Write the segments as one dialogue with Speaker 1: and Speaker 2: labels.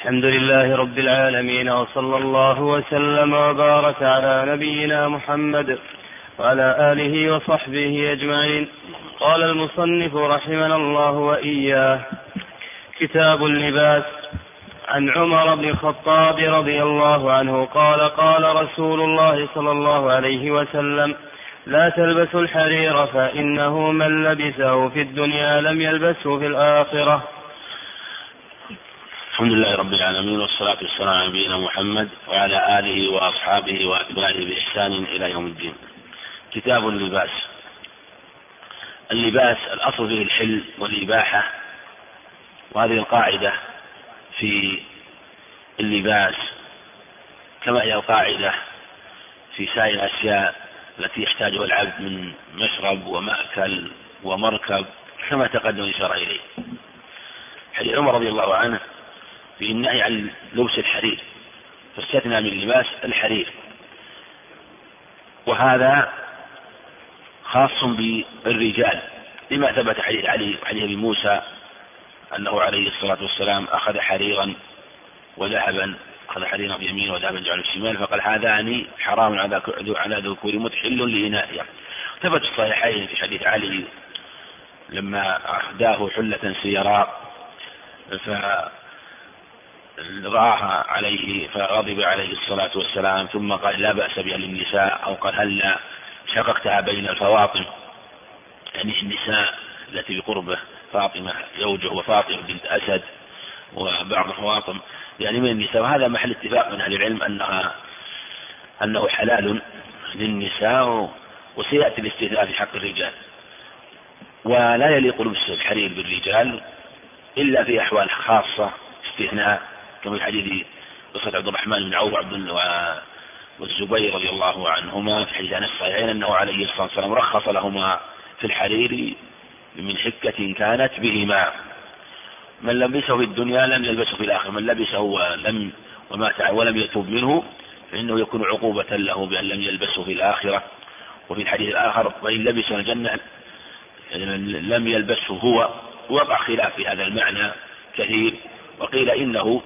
Speaker 1: الحمد لله رب العالمين، وصلى الله وسلم وبارك على نبينا محمد وعلى آله وصحبه أجمعين. قال المصنف رحمنا الله وإياه: كتاب اللباس. عن عمر بن الخطاب رضي الله عنه قال: قال رسول الله صلى الله عليه وسلم: لا تلبسوا الحرير فإنه من لبسه في الدنيا لم يلبسه في الآخرة.
Speaker 2: الحمد لله رب العالمين، والصلاة والسلام على نبينا محمد وعلى آله وأصحابه وأتباعه بإحسان إلى يوم الدين. كتاب اللباس. اللباس الأصل فيه الحل والإباحة، وهذه القاعدة في اللباس كما هي القاعدة في سائر الأشياء التي يحتاجها العبد من مشرب ومأكل ومركب، كما تقدم الإشارة إليه. حديث عمر رضي الله عنه في النهي عن لبس الحرير، فاستثنى من اللباس الحرير، وهذا خاص بالرجال لما ثبت حديث علي بن موسى أنه عليه الصلاة والسلام أخذ حريرا وذهبا، أخذ حريرا بيمين وذهبا جعل الشمال، فقال: هذان حرام على ذكور متحل لإنائها. ثبت في الصحيحين في حديث علي لما أهداه حلة سيراء فرآها عليه فغضب عليه الصلاة والسلام، ثم قال: لا بأس بها للنساء، أو قال: هل شققتها بين الفواطم، يعني النساء التي بقربه، فاطمة زوجه وفاطمة بنت أسد وبعض الفواطم يعني من النساء. وهذا محل اتفاق من أهل العلم أنه حلال للنساء، وسيأتي الاستثناء في حق الرجال. ولا يليق لبس الحرير بالرجال إلا في أحوال خاصة استثناء، كما في حديث قصة عبد الرحمن بن عوف والزبير رضي الله عنهما في حديث أنس الصحيحين أنه عليه الصلاة والسلام رخص لهما في الحرير من حكة كانت بهما. من لبسه في الدنيا لم يلبسه في الآخرة، من لبسه ومات ولم يتوب منه فإنه يكون عقوبة له بأن لم يلبسه في الآخرة. وفي الحديث الآخر: وإن لبسه الجنة لم يلبسه هو. وقع خلاف في هذا المعنى كثير، وقيل إنه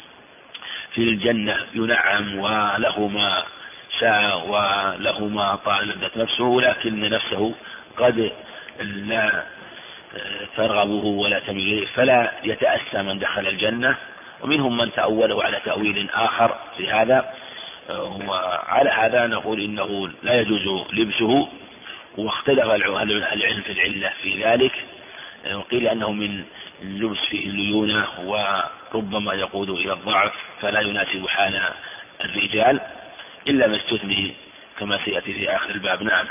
Speaker 2: في الجنة ينعم وله ما شاء وله ما طالبت نفسه، ولكن نفسه قد لا ترغبه ولا تميله، فلا يتأسى من دخل الجنة. ومنهم من تأوله على تأويل آخر في هذا، وعلى هذا نقول إنه لا يجوز لبسه. واختلف العلم في العلة في ذلك، وقيل أنه من اللبس فيه الليونة وربما يقود إلى الضعف، فلا يناسب حال الرجال إلا ما استثني كما سيأتي في آخر الباب. نعم.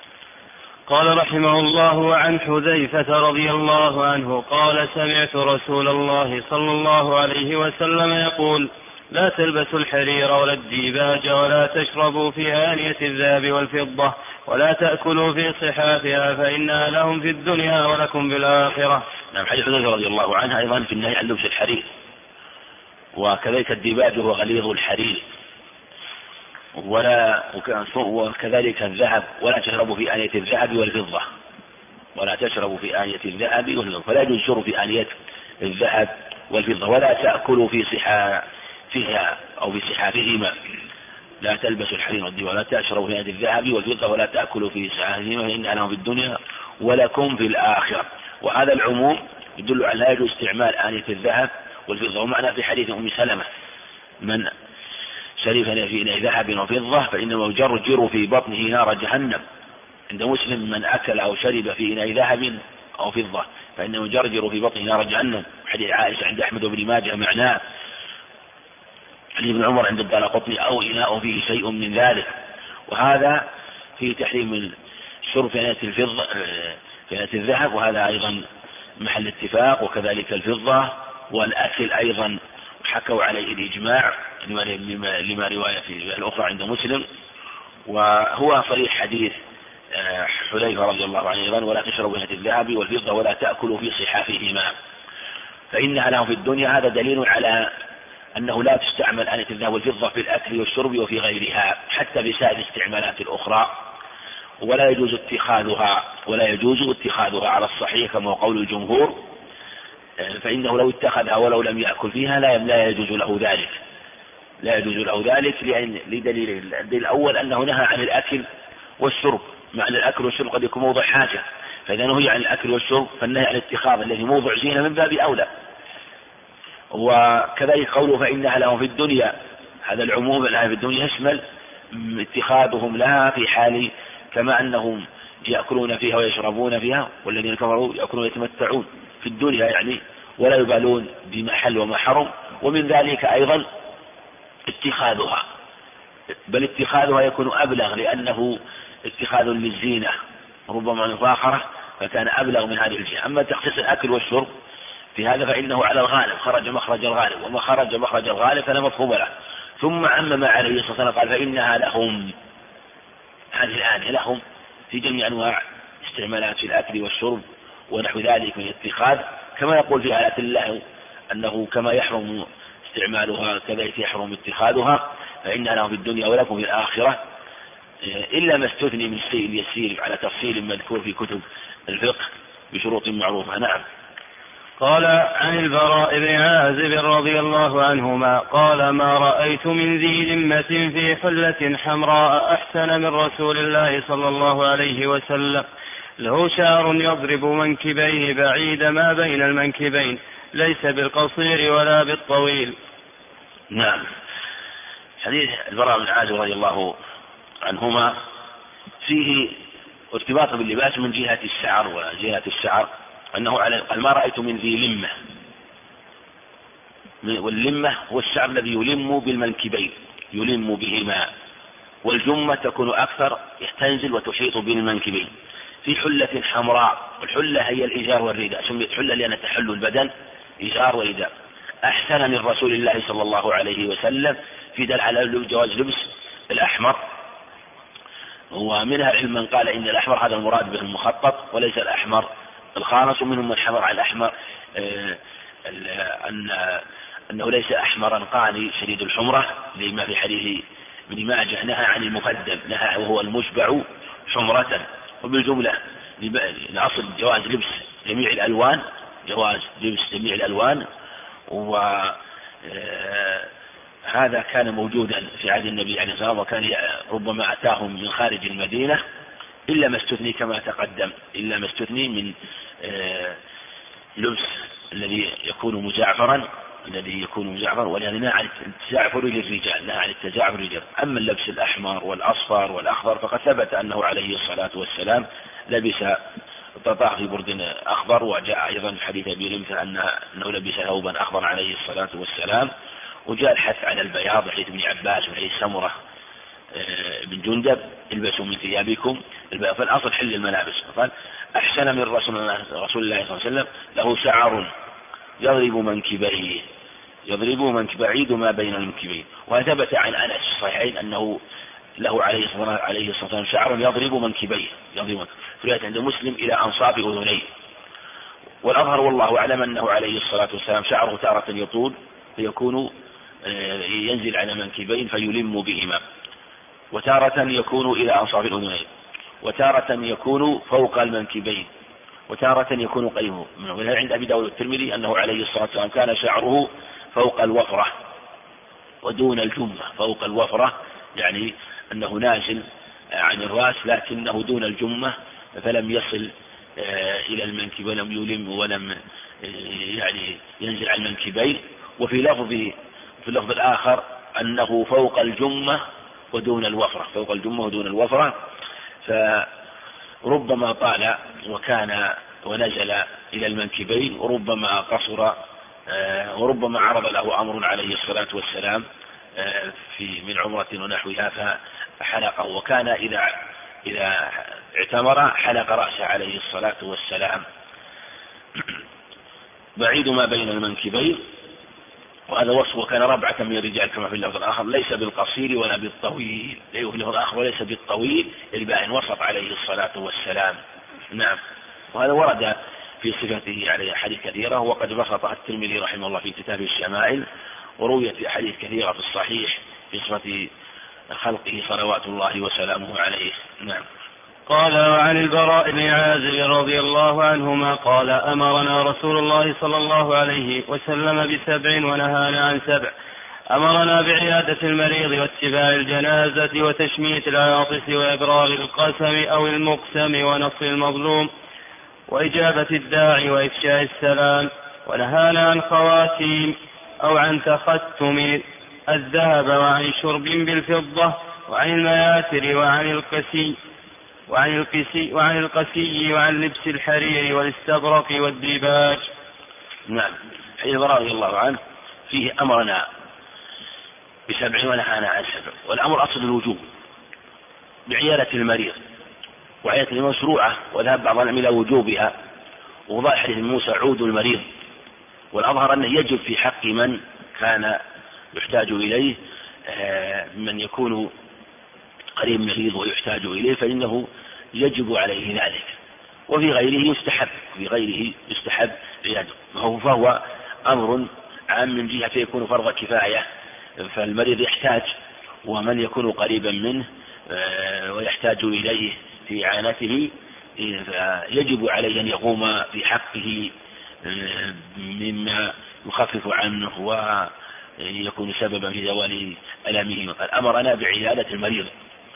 Speaker 1: قال رحمه الله: عن حذيفة رضي الله عنه قال: سمعت رسول الله صلى الله عليه وسلم يقول: لا تلبسوا الحرير ولا الديباج، ولا تشربوا في آنية الذهب والفضة، ولا تأكلوا في صحافها، فإنها لهم في الدنيا ولكم في الآخرة.
Speaker 2: نعم. حديث حذيفة رضي الله عنه أيضا في النهي عن لبس الحرير، وكذلك الديباج هو غليظ الحرير، وكذلك الذهب: ولا تشربوا في آنية الذهب والفضة، ولا تشربوا في آنية الذهب والفضة، فلا يجوز الشرب في آنية الذهب والفضة. ولا تأكلوا في صحافها أو في صحافهما. لا تلبسوا الحرير والديباج ولا تشربوا في آنية الذهب والفضة ولا تأكلوا في صحافهما، فإنها لهم في الدنيا ولكم في الآخرة. وهذا العموم يدل على لا يجوز استعمال آنية الذهب والفضة. ومعنى في حديث أم سلمة: من شرب في إناء ذهب وفضة فإنما يجرجر في بطنه نار جهنم. عند مسلم: من أكل أو شرب في إناء ذهب أو فضة فإنما يجرجر في بطنه نار جهنم. حديث عائشة عند أحمد وابن ماجه معناه. حديث ابن عمر عند الدارقطني: أو إناء فيه شيء من ذلك. وهذا في تحريم الشرب في إناء الفضة في إناء الذهب، وهذا أيضا محل اتفاق. وكذلك الفضة والأكل أيضا حكوا عليه الإجماع لما رواية في الأخرى عند مسلم. وهو صريح حديث حذيفة رضي الله عنه أيضا: ولا تشربوا آنية الذهب والفضة ولا تأكلوا في صحافهما فإنها لهم في الدنيا. هذا دليل على أنه لا تستعمل آنية الذهب والفضة في الأكل والشرب وفي غيرها، حتى بسائر الاستعمالات الأخرى. ولا يجوز اتخاذها على الصحيح كما قول الجمهور، فإنه لو اتخذها ولو لم يأكل فيها لا يجوز له ذلك، لا يجوز له ذلك لدليل. الدليل الأول أنه نهى عن الأكل والشرب، مع أن الأكل والشرب قد يكون موضع حاجة، فإذا نهي عن الأكل والشرب فالنهي عن الاتخاذ الذي موضع زينة من باب أولى. وكذلك قوله فإنها لهم في الدنيا، هذا العموم الآية في الدنيا يشمل اتخاذهم لها في حال كما أنهم يأكلون فيها ويشربون فيها، والذين كفروا يأكلون ويتمتعون في الدنيا يعني ولا يبالون بما حل وما حرم. ومن ذلك أيضا اتخاذها، بل اتخاذها يكون أبلغ لأنه اتخاذ للزينة ربما مفاخرة، فكان أبلغ من هذه الجهة. أما تخصيص الأكل والشرب في هذا فإنه على الغالب، خرج مخرج الغالب، وما خرج مخرج الغالب فلا مفهوم له. ثم عمم عليه الصلاة والسلام قال فإنها لهم، هذه الآية لهم في جميع أنواع استعمالات في الأكل والشرب ونحو ذلك من الاتخاذ، كما يقول في آيات الله أنه كما يحرم استعمالها كذلك يحرم اتخاذها، فإنها لهم في الدنيا ولكم في الآخرة، إلا ما استثني من الشيء اليسير على تفصيل مذكور في كتب الفقه بشروط معروفة. نعم.
Speaker 1: قال عن البراء بن عازب رضي الله عنهما قال ما رأيت من ذي لمة في حلة حمراء أحسن من رسول الله صلى الله عليه وسلم، له شعر يضرب منكبيه بعيد ما بين المنكبين، ليس بالقصير ولا بالطويل.
Speaker 2: نعم. حديث البراء بن عازب رضي الله عنهما فيه ارتباط باللباس من جهة الشعر، وجهة الشعر أنه قال ما رأيت من ذي لمة، واللمة هو الشعر الذي يلم بالمنكبين، يلم بهما، والجمة تكون أكثر تنزل وتحيط بالمنكبين، في حلة حمراء، والحلة هي الإزار والرداء، سميت حلة لأن تحل البدن إزار ورداء، أحسن من رسول الله صلى الله عليه وسلم، في دل على جواز لبس الأحمر. ومنها العلم من قال إن الأحمر هذا المراد به المخطط وليس الأحمر الخالص، ومنهم من حمر على الأحمر أنه ليس أحمرا قاني شديد الحمرة، لما في حديث ابن ماجه نهى عن المفدم، نهى وهو المشبع حمرة. وبالجملة الأصل جواز لبس جميع الألوان، جواز لبس جميع الألوان، وهذا كان موجودا في عهد النبي عليه الصلاة والسلام، وكان ربما أتاهم من خارج المدينة، إلا ما استثني كما تقدم، إلا ما استثني من لبس الذي يكون مزعفرا، ولهذا نهى عن التزعفر للرجال، نهى عن التزعفر للرجال. أما اللبس الأحمر والأصفر والأخضر فقد ثبت أنه عليه الصلاة والسلام لبس طاق في برد أخضر، وجاء أيضا في حديث أبي رمثة أنه لبس ثوبا أخضر عليه الصلاة والسلام، وجاء الحث على البياض حديث ابن عباس وحديث سمرة بن جندب البسوا من ثيابكم البياض. فالأصل حل الملابس. قال أحسن من رسول الله صلى الله عليه وسلم، له شعر يضرب منكبيه، بعيد ما بين المنكبين. وثبت عن أنس في الصحيحين أنه له عليه الصلاة والسلام شعر يضرب منكبيه، في رواية عند مسلم إلى أنصاف أذنيه. والأظهر والله أعلم أنه عليه الصلاة والسلام شعره تارة يطول فيكون ينزل على منكبين فيلم بهما، وتارة يكون إلى أنصاف الأذنين، وتارة يكون فوق المنكبين، وتارة يكون قريبه. عند أبي داود والترمذي أنه عليه الصلاة والسلام كان شعره فوق الوفرة ودون الجمة، فوق الوفرة يعني أنه نازل عن الرأس لكنه دون الجمة، فلم يصل إلى المنكب ولم يلم ولم يعني ينزل على المنكبين. وفي لفظ الآخر أنه فوق الجمة ودون الوفرة، فوق الجمة ودون الوفرة، فربما طال وكان ونزل إلى المنكبين، وربما قصر، وربما عرض له أمر عليه الصلاة والسلام من عمرة ونحوها فحلقه، وكان إذا اعتمر حلق رأسه عليه الصلاة والسلام. بعيد ما بين المنكبين، وهذا وصف وكان ربعة من الرجال كما في اللفظ الآخر، ليس بالقصير ولا بالطويل، في اللفظ الآخر وليس بالطويل، الباين وسط عليه الصلاة والسلام. نعم. وهذا ورد في صفته عليه حديث كثيرة، وقد بسطها الترمذي رحمه الله في كتابه الشمائل، ورويت أحاديث كثيرة في الصحيح في صفة خلقه صلوات الله وسلامه عليه. نعم.
Speaker 1: قال: وعن البراء بن عازب رضي الله عنهما قال: أمرنا رسول الله صلى الله عليه وسلم ب7 ونهانا عن 7. أمرنا بعيادة المريض واتباع الجنازة وتشميت العاطس وإبراغ القسم أو المقسم ونصر المظلوم وإجابة الداعي وإفشاء السلام. ونهانا عن خواتيم أو عن تختم الذهب وعن شرب بالفضة وعن المياتر وعن القسي وعن لبس الحرير والاستبرق والديباج.
Speaker 2: نعم. حديث البراء رضي الله عنه فيه أمرنا ب7 ونهانا عن 7، والأمر أصل الوجوب بعيادة المريض، وعيادة المشروعة، وذهب بعض العلماء إلى وجوبها، وضع حديث موسى عود المريض، والأظهر أنه يجب في حق من كان يحتاج إليه، من يكون قريب مريض ويحتاج إليه فإنه يجب عليه ذلك، وفي غيره يستحب عيادته، فهو أمر عام من جهة يكون فرض كفاية، فالمريض يحتاج، ومن يكون قريبا منه ويحتاج إليه في إعانته يجب عليه أن يقوم في حقه مما يخفف عنه ويكون سببا في زوال ألمه. قال: أمرنا بعيادة المريض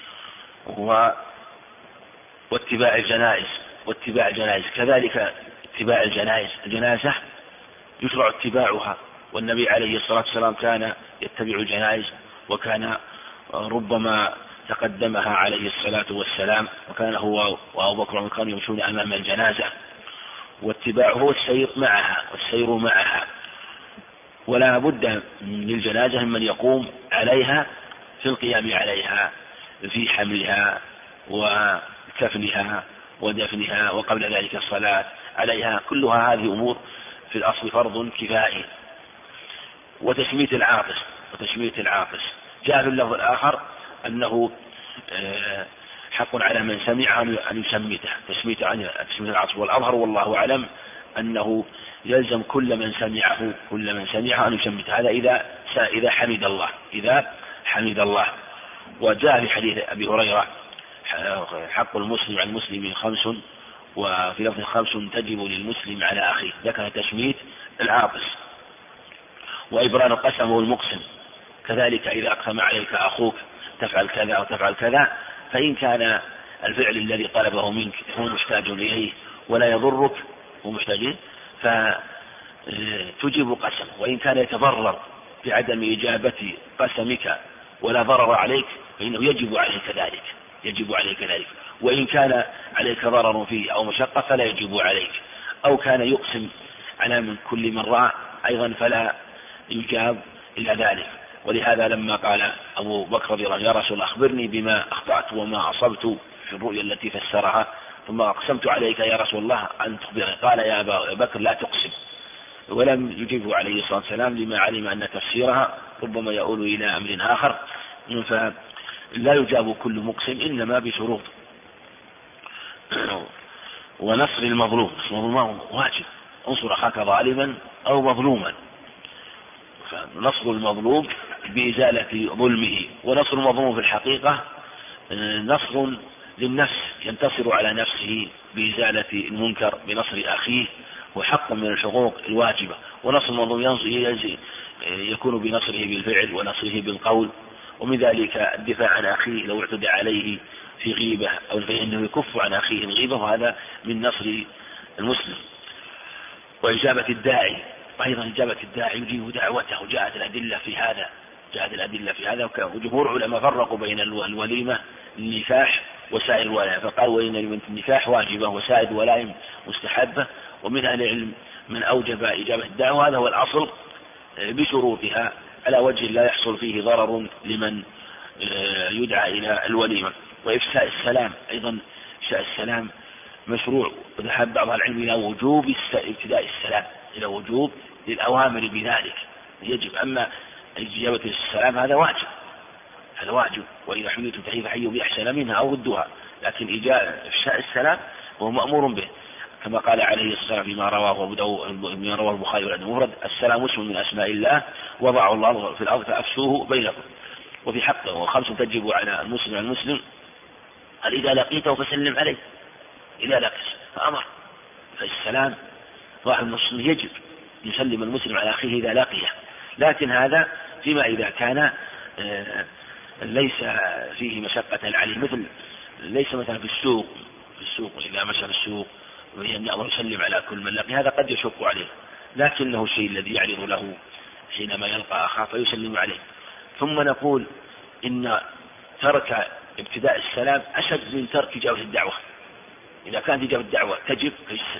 Speaker 2: واتباع الجنائز كذلك اتباع الجنازة يشرع اتباعها، والنبي عليه الصلاة والسلام كان يتبع الجنائز، وكان ربما تقدمها عليه الصلاة والسلام، وكان هو وأبو بكر كانوا يمشون أمام الجنازة، واتباعه هو والسير معها، ولا بد للجنازة من يقوم عليها في القيام عليها، في حملها وكفنها ودفنها، وقبل ذلك الصلاة عليها، كلها هذه أمور في الأصل فرض كفائي. وتشميت العاطس جاء في اللفظ الآخر أنه حق على من سمع أن يسمته، تشميت العاطس، والأظهر والله أعلم أنه يلزم كل من سمعه أن يسمته، هذا إذا حمد الله. وجاء في حديث أبي هريرة: حق المسلم على المسلم 5، وفي لفظ 5 تجب للمسلم على أخيه، ذكر تشميت العاطس. وإبرار القسم والمقسم كذلك، إذا أقسم عليك أخوك تفعل كذا وتفعل كذا، فإن كان الفعل الذي طلبه منك هو محتاج إليه ولا يضرك ومحتاج، فتجيب قسم، وإن كان يتضرر بعدم إجابة قسمك ولا ضرر عليك فإنه يجب عليك ذلك، وإن كان عليك ضرر فيه أو مشقة فلا يجب عليك، أو كان يقسم على من كل من رأى أيضا فلا يجاب إلى ذلك. ولهذا لما قال أبو بكر رضي الله عنه: يا رسول الله أخبرني بما أخطأت وما أصبت في الرؤيا التي فسرها، ثم أقسمت عليك يا رسول الله أن تخبرني. قال: يا أبا بكر لا تقسم. ولم يجيبه عليه الصلاة والسلام لما علم أن تفسيرها ربما يؤول إلى أمر آخر، فلا يجاب كل مقسم إنما بشروط. ونصر المظلوم واجب، انصر أخاك ظالما أو مظلوما، فنصر المظلوم بإزالة ظلمه. ونصر المظلوم في الحقيقة نصر للنفس، ينتصر على نفسه بإزالة المنكر بنصر أخيه، وحق من الحقوق الواجبة. ونصر المظلوم يكون بنصره بالفعل ونصره بالقول، ومن ذلك الدفاع عن أخيه لو اعتدى عليه في غيبة أو فإنه يكف عن أخيه الغيبة، وهذا من نصر المسلم. وإجابة الداعي، وأيضا إجابة الداعي يجيب دعوته، جاءت الأدلة في هذا، وجمهور علماء فرقوا بين الوليمة النكاح وسائر الولايم، فقالوا إن النكاح واجبة وسائر الولايم مستحبة، ومن أهل العلم من أوجب إجابة الدعوة، هذا هو الأصل بشروطها على وجه لا يحصل فيه ضرر لمن يدعى إلى الوليمة. وإفشاء السلام، أيضا إفشاء السلام مشروع، وذهب بعض العلم إلى وجوب ابتداء السلام، إلى وجوب للأوامر بذلك يجب، أما إجابة السلام هذا واجب، وإذا حييتم تحية فحيوا بأحسن منها أو ردوها، لكن إفشاء السلام هو مأمور به، كما قال عليه الصلاة والسلام فيما رواه البخاري والأدب المفرد: السلام اسم من أسماء الله وضعه الله في الأرض فأفشوه بينكم. وفي حقه 5 تجب على المسلم قال إذا لقيته فسلم عليه إذا لقيت، فأمر. فالسلام ظاهر المسلم يجب يسلم المسلم على أخيه إذا لقيه، لكن هذا فيما إذا كان ليس فيه مشقة عليه، مثل ليس مثلا في السوق إذا مشى في السوق ويأمر يسلم على كل من لقي، هذا قد يشق عليه، لكنه الشيء الذي يعرض له حينما يلقى أخاه فيسلم عليه. ثم نقول إن ترك ابتداء السلام أشد من ترك إجابة الدعوة. إذا كانت إجابة الدعوة تجب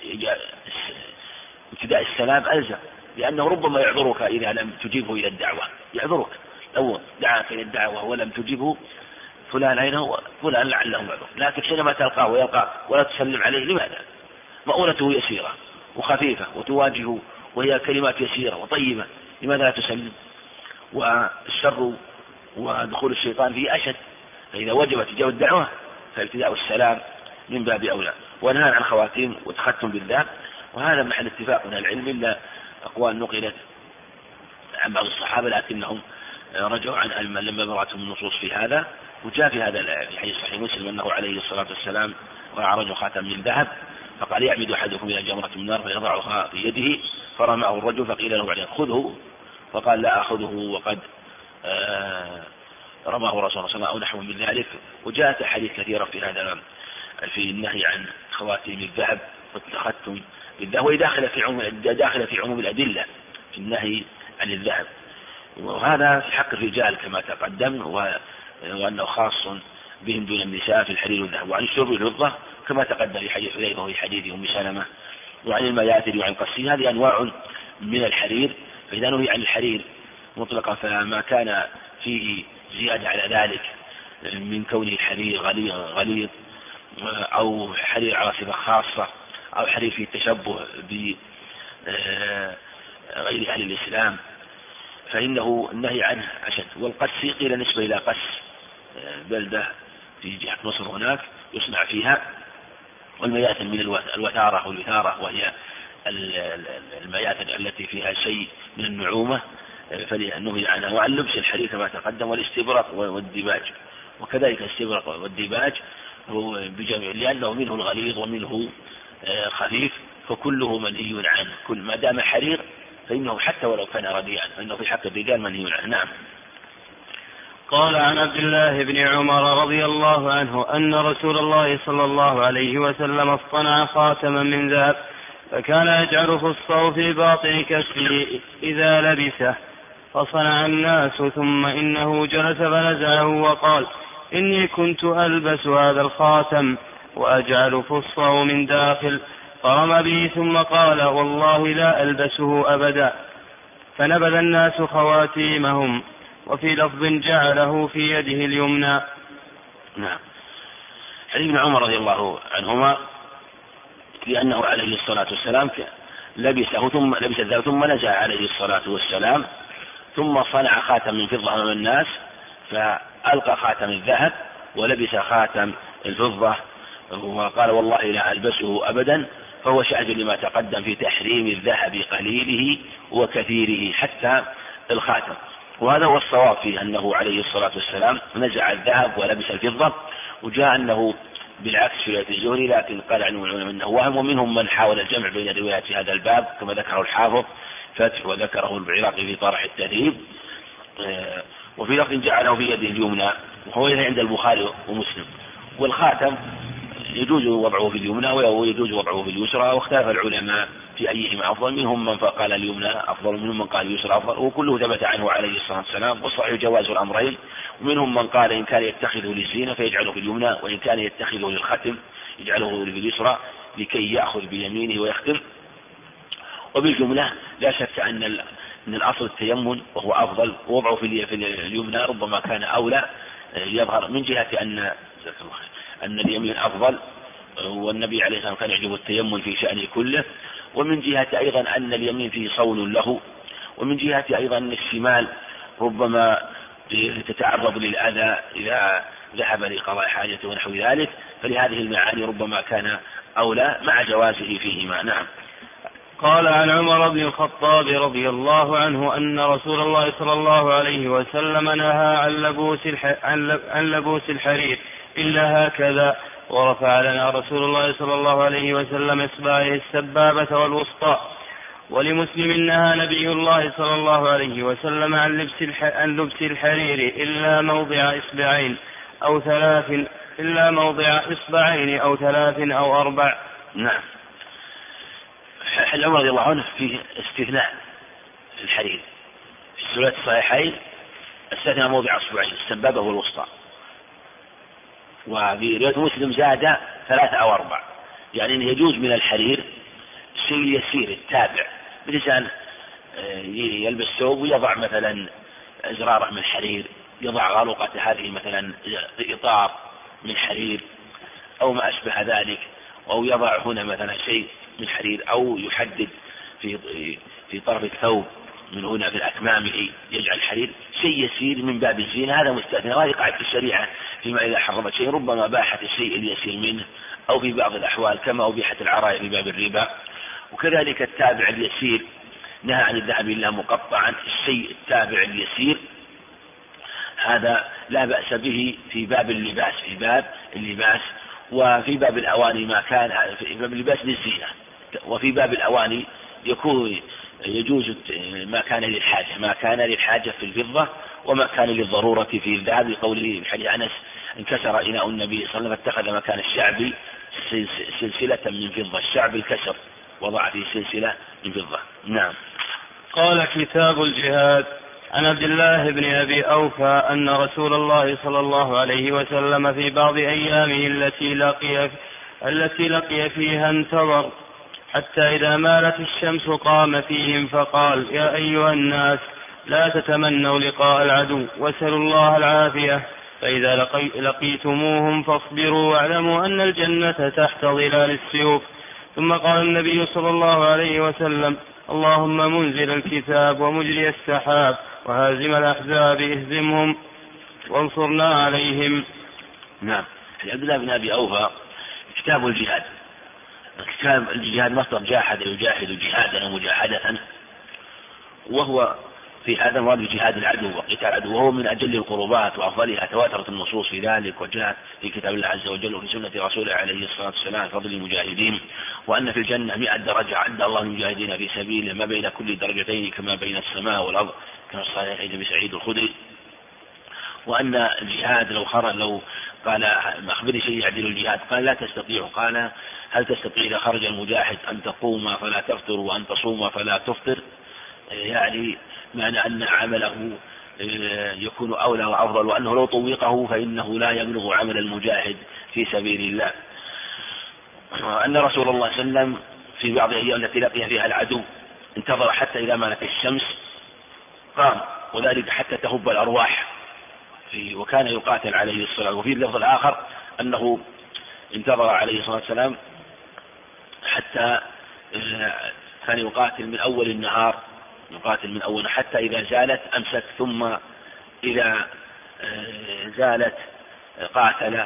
Speaker 2: ابتداء السلام ألزم، لأنه ربما يعذرك إذا لم تجيبه إلى الدعوة، يعذرك لو دعاك إلى الدعوة ولم تجيبه فلان أين هو؟ فلان لعله معذور. لكن حينما تلقاه ويلقاك ولا تسلم عليه، لماذا؟ مؤونته يسيرة وخفيفة وتواجهه وهي كلمات يسيرة وطيبة، لماذا لا تسلم؟ والشر ودخول الشيطان فيه أشد، فإذا وجبت إجابة الدعوة فابتداء السلام من باب أولى. ونهى عن خواتيم وتختم بالذات، وهذا محل اتفاق من العلم، إلا أقوال نقلت عن بعض الصحابة لكنهم رجعوا عن أئمة لما برأتهم النصوص في هذا. وجاء في هذا الحديث صحيح مسلم أنه عليه الصلاة والسلام رأى رجل خاتم من ذهب فقال يعمد أحدكم إلى جمرة من النار فيضعها في يده، فرماه الرجل فقيل له بعدين خذه، فقال لا أخذه وقد رماه رسول الله صلى الله عليه وسلم أو نحو من ذلك. وجاءت أحاديث كثيرة في هذا في النهي عن خواتيم الذهب والتختم بالذهب، وهي داخلة في عموم الأدلة في النهي عن الذهب، وهذا في حق الرجال كما تقدم، وأنه خاص بهم دون النساء في الحرير والذهب. وعن الشرب الفضة كما تقدم في حديث حذيفة وفي حديث أم سلمة. وعن المياتر وعن القصي، هذه أنواع من الحرير، فإذا نهي عن الحرير مطلقا فما كان فيه زيادة على ذلك من كونه الحرير غليظ أو حرير على صفة خاصة أو حرير فيه التشبه بغير أهل الإسلام فإنه النهي عنه أشد. والقسي قيل نسبة إلى قس بلدة في جهة مصر هناك يصنع فيها. والمياتن من الوتارة والوثارة، وهي المياتن التي فيها شيء من النعومة فلنهي عنها. وعن لبس الحرير كما تقدم. والاستبرق والديباج، وكذلك الاستبرق والديباج لأنه منه الغليظ ومنه خفيف، فكله منهي عنه. كل ما دام حرير فإنه حتى ولو كان رديئا فإنه في حق الرجال منهي عنه. نعم.
Speaker 1: قال عن عبد الله بن عمر رضي الله عنه أن رسول الله صلى الله عليه وسلم اصطنع خاتما من ذهب فكان يجعل خصه في باطن كفه إذا لبسه، فصنع الناس، ثم إنه جلس فنزعه وقال إني كنت ألبس هذا الخاتم وأجعل خصه من داخل، فرمى به ثم قال والله لا ألبسه أبدا، فنبذ الناس خواتيمهم. وفي لفظ جعله في يده اليمنى.
Speaker 2: نعم. حديث ابن عمر رضي الله عنهما لأنه عليه الصلاة والسلام لبسه ثم لبس الذهب ثم نزع عليه الصلاة والسلام، ثم صنع خاتم من فضة أمام الناس فألقى خاتم الذهب ولبس خاتم الفضة وقال والله لا ألبسه أبدا، فهو شاهد لما تقدم في تحريم الذهب قليله وكثيره حتى الخاتم. وهذا هو الصواب فيه أنه عليه الصلاة والسلام نزع الذهب ولبس الفضة. وجاء أنه بالعكس في رواية الزهري، لكن قال عنه أنه وهم. ومنهم من حاول الجمع بين روايات هذا الباب كما ذكره الحافظ فتح وذكره العراقي في طرح التهذيب. وفي لفظ جعله في يده اليمنى، وهو عند البخاري ومسلم. والخاتم يجوز وضعه في اليمنى ويجوز وضعه في اليسرى، واختلف العلماء في أيهما أفضل، منهم من قال اليمنى أفضل ومنهم من قال اليسرى أفضل، وكله ثبت عنه عليه الصلاة والسلام، والصحيح جواز الأمرين. ومنهم من قال إن كان يتخذه للزينة فيجعله في اليمنى، وإن كان يتخذه للختم يجعله في اليسرى لكي يأخذ بيمينه ويختم. وبالجملة لا شك أن الأصل التيمم وهو أفضل، ووضعه في اليمنى ربما كان أولى، يظهر من جهة أن اليمين أفضل، والنبي عليه الصلاة والسلام كان يعجب التيمم في شأنه كله، ومن جهة أيضا أن اليمين فيه صون له، ومن جهة أيضا أن الشمال ربما تتعرض للأذى إذا ذهب لقضاء حاجته ونحو ذلك، فلهذه المعاني ربما كان أولى مع جوازه فيهما. نعم.
Speaker 1: قال عن عمر بن الخطاب رضي الله عنه أن رسول الله صلى الله عليه وسلم نهى عن لبوس الحرير إلا هكذا. ورفع لنا رسول الله صلى الله عليه وسلم إصبعه السبابة والوسطى. ولمسلم نهى نبي الله صلى الله عليه وسلم عن لبس الحرير إلا موضع إصبعين أو ثلاث، إلا موضع إصبعين أو ثلاث أو أربع.
Speaker 2: نعم. عمر رضي الله عنه فيه استثناء في الحرير في السنة الصحيحين، استثنى موضع إصبعين السبابة والوسطى. وفي رواية مسلم زاد 3 أو 4، يعني أنه يجوز من الحرير شيء يسير التابع، بالإنسان يلبس ثوب ويضع مثلا أزراره من حرير، يضع غلقة هذه مثلا إطار من حرير أو ما أشبه ذلك، أو يضع هنا مثلا شيء من حرير، أو يحدد في طرف الثوب من هنا في الأكمام يجعل حرير، شيء يسير من باب الزينة، هذا مستثنى. وهذه قاعدة في الشريعة فيما إذا حرمت شيء ربما باحت الشيء اليسير منه، أو في بعض الأحوال كما أبيحت العرايا في باب الربا. وكذلك التابع اليسير نهى عن الذهب إلا مقطعا، الشيء التابع اليسير هذا لا بأس به في باب اللباس، في باب اللباس. وفي باب الأواني ما كان في باب اللباس للزينة، وفي باب الأواني يجوز ما كان للحاجة، ما كان للحاجة في الفضة، وما كان للضرورة في الذهب، لقوله في حديث أنس انكسر إناء النبي صلى الله عليه وسلم فاتخذ مكان الشعب سلسلة من فضة، الشعب الكسر وضع فيه سلسلة من فضة. نعم.
Speaker 1: قال كتاب الجهاد. عن عبد الله بن أبي أوفى أن رسول الله صلى الله عليه وسلم في بعض أيامه التي لقي فيها انتظر حتى إذا مالت الشمس قام فيهم فقال: يا أيها الناس لا تتمنوا لقاء العدو واسألوا الله العافية، فإذا لقيتموهم فاصبروا واعلموا أن الجنة تحت ظلال السيوف. ثم قال النبي صلى الله عليه وسلم: اللهم منزل الكتاب ومجري السحاب وهازم الأحزاب اهزمهم وانصرنا عليهم.
Speaker 2: نعم. عبد الله بن أبي أوفى كتاب الجهاد. كتاب الجهاد مصدر جاهد يجاهد جهادا ومجاهدة، وهو في هذا مراد جهاد العدو وقتال العدو، وهو من أجل القربات وأفضلها، تواترت النصوص في ذلك، وجاء في كتاب الله عز وجل وفي سنة رسوله عليه الصلاة والسلام فضل المجاهدين، وأن في الجنة 100 درجة عد الله المجاهدين في سبيله ما بين كل درجتين كما بين السماء والأرض، كما صحيح أبي سعيد الخدري. وأن الجهاد لو قال أخبرني شيء يعدل الجهاد، قال لا تستطيع. قال: هل تستطيع إذا خرج المجاهد أن تقوم فلا تفطر وأن تصوم فلا تفطر؟ يعني معنى أن عمله يكون أولى وأفضل، وأنه لو طوقه فإنه لا يبلغ عمل المجاهد في سبيل الله. أن رسول الله صلى الله عليه وسلم في بعض الأيام التي لقي فيها العدو انتظر حتى إذا مالت الشمس قام، وذلك حتى تهب الأرواح، وكان يقاتل عليه الصلاة. وفي اللفظ الآخر أنه انتظر عليه الصلاة والسلام حتى كان يقاتل من أول النهار، حتى إذا زالت أمسك، ثم إذا زالت قاتل،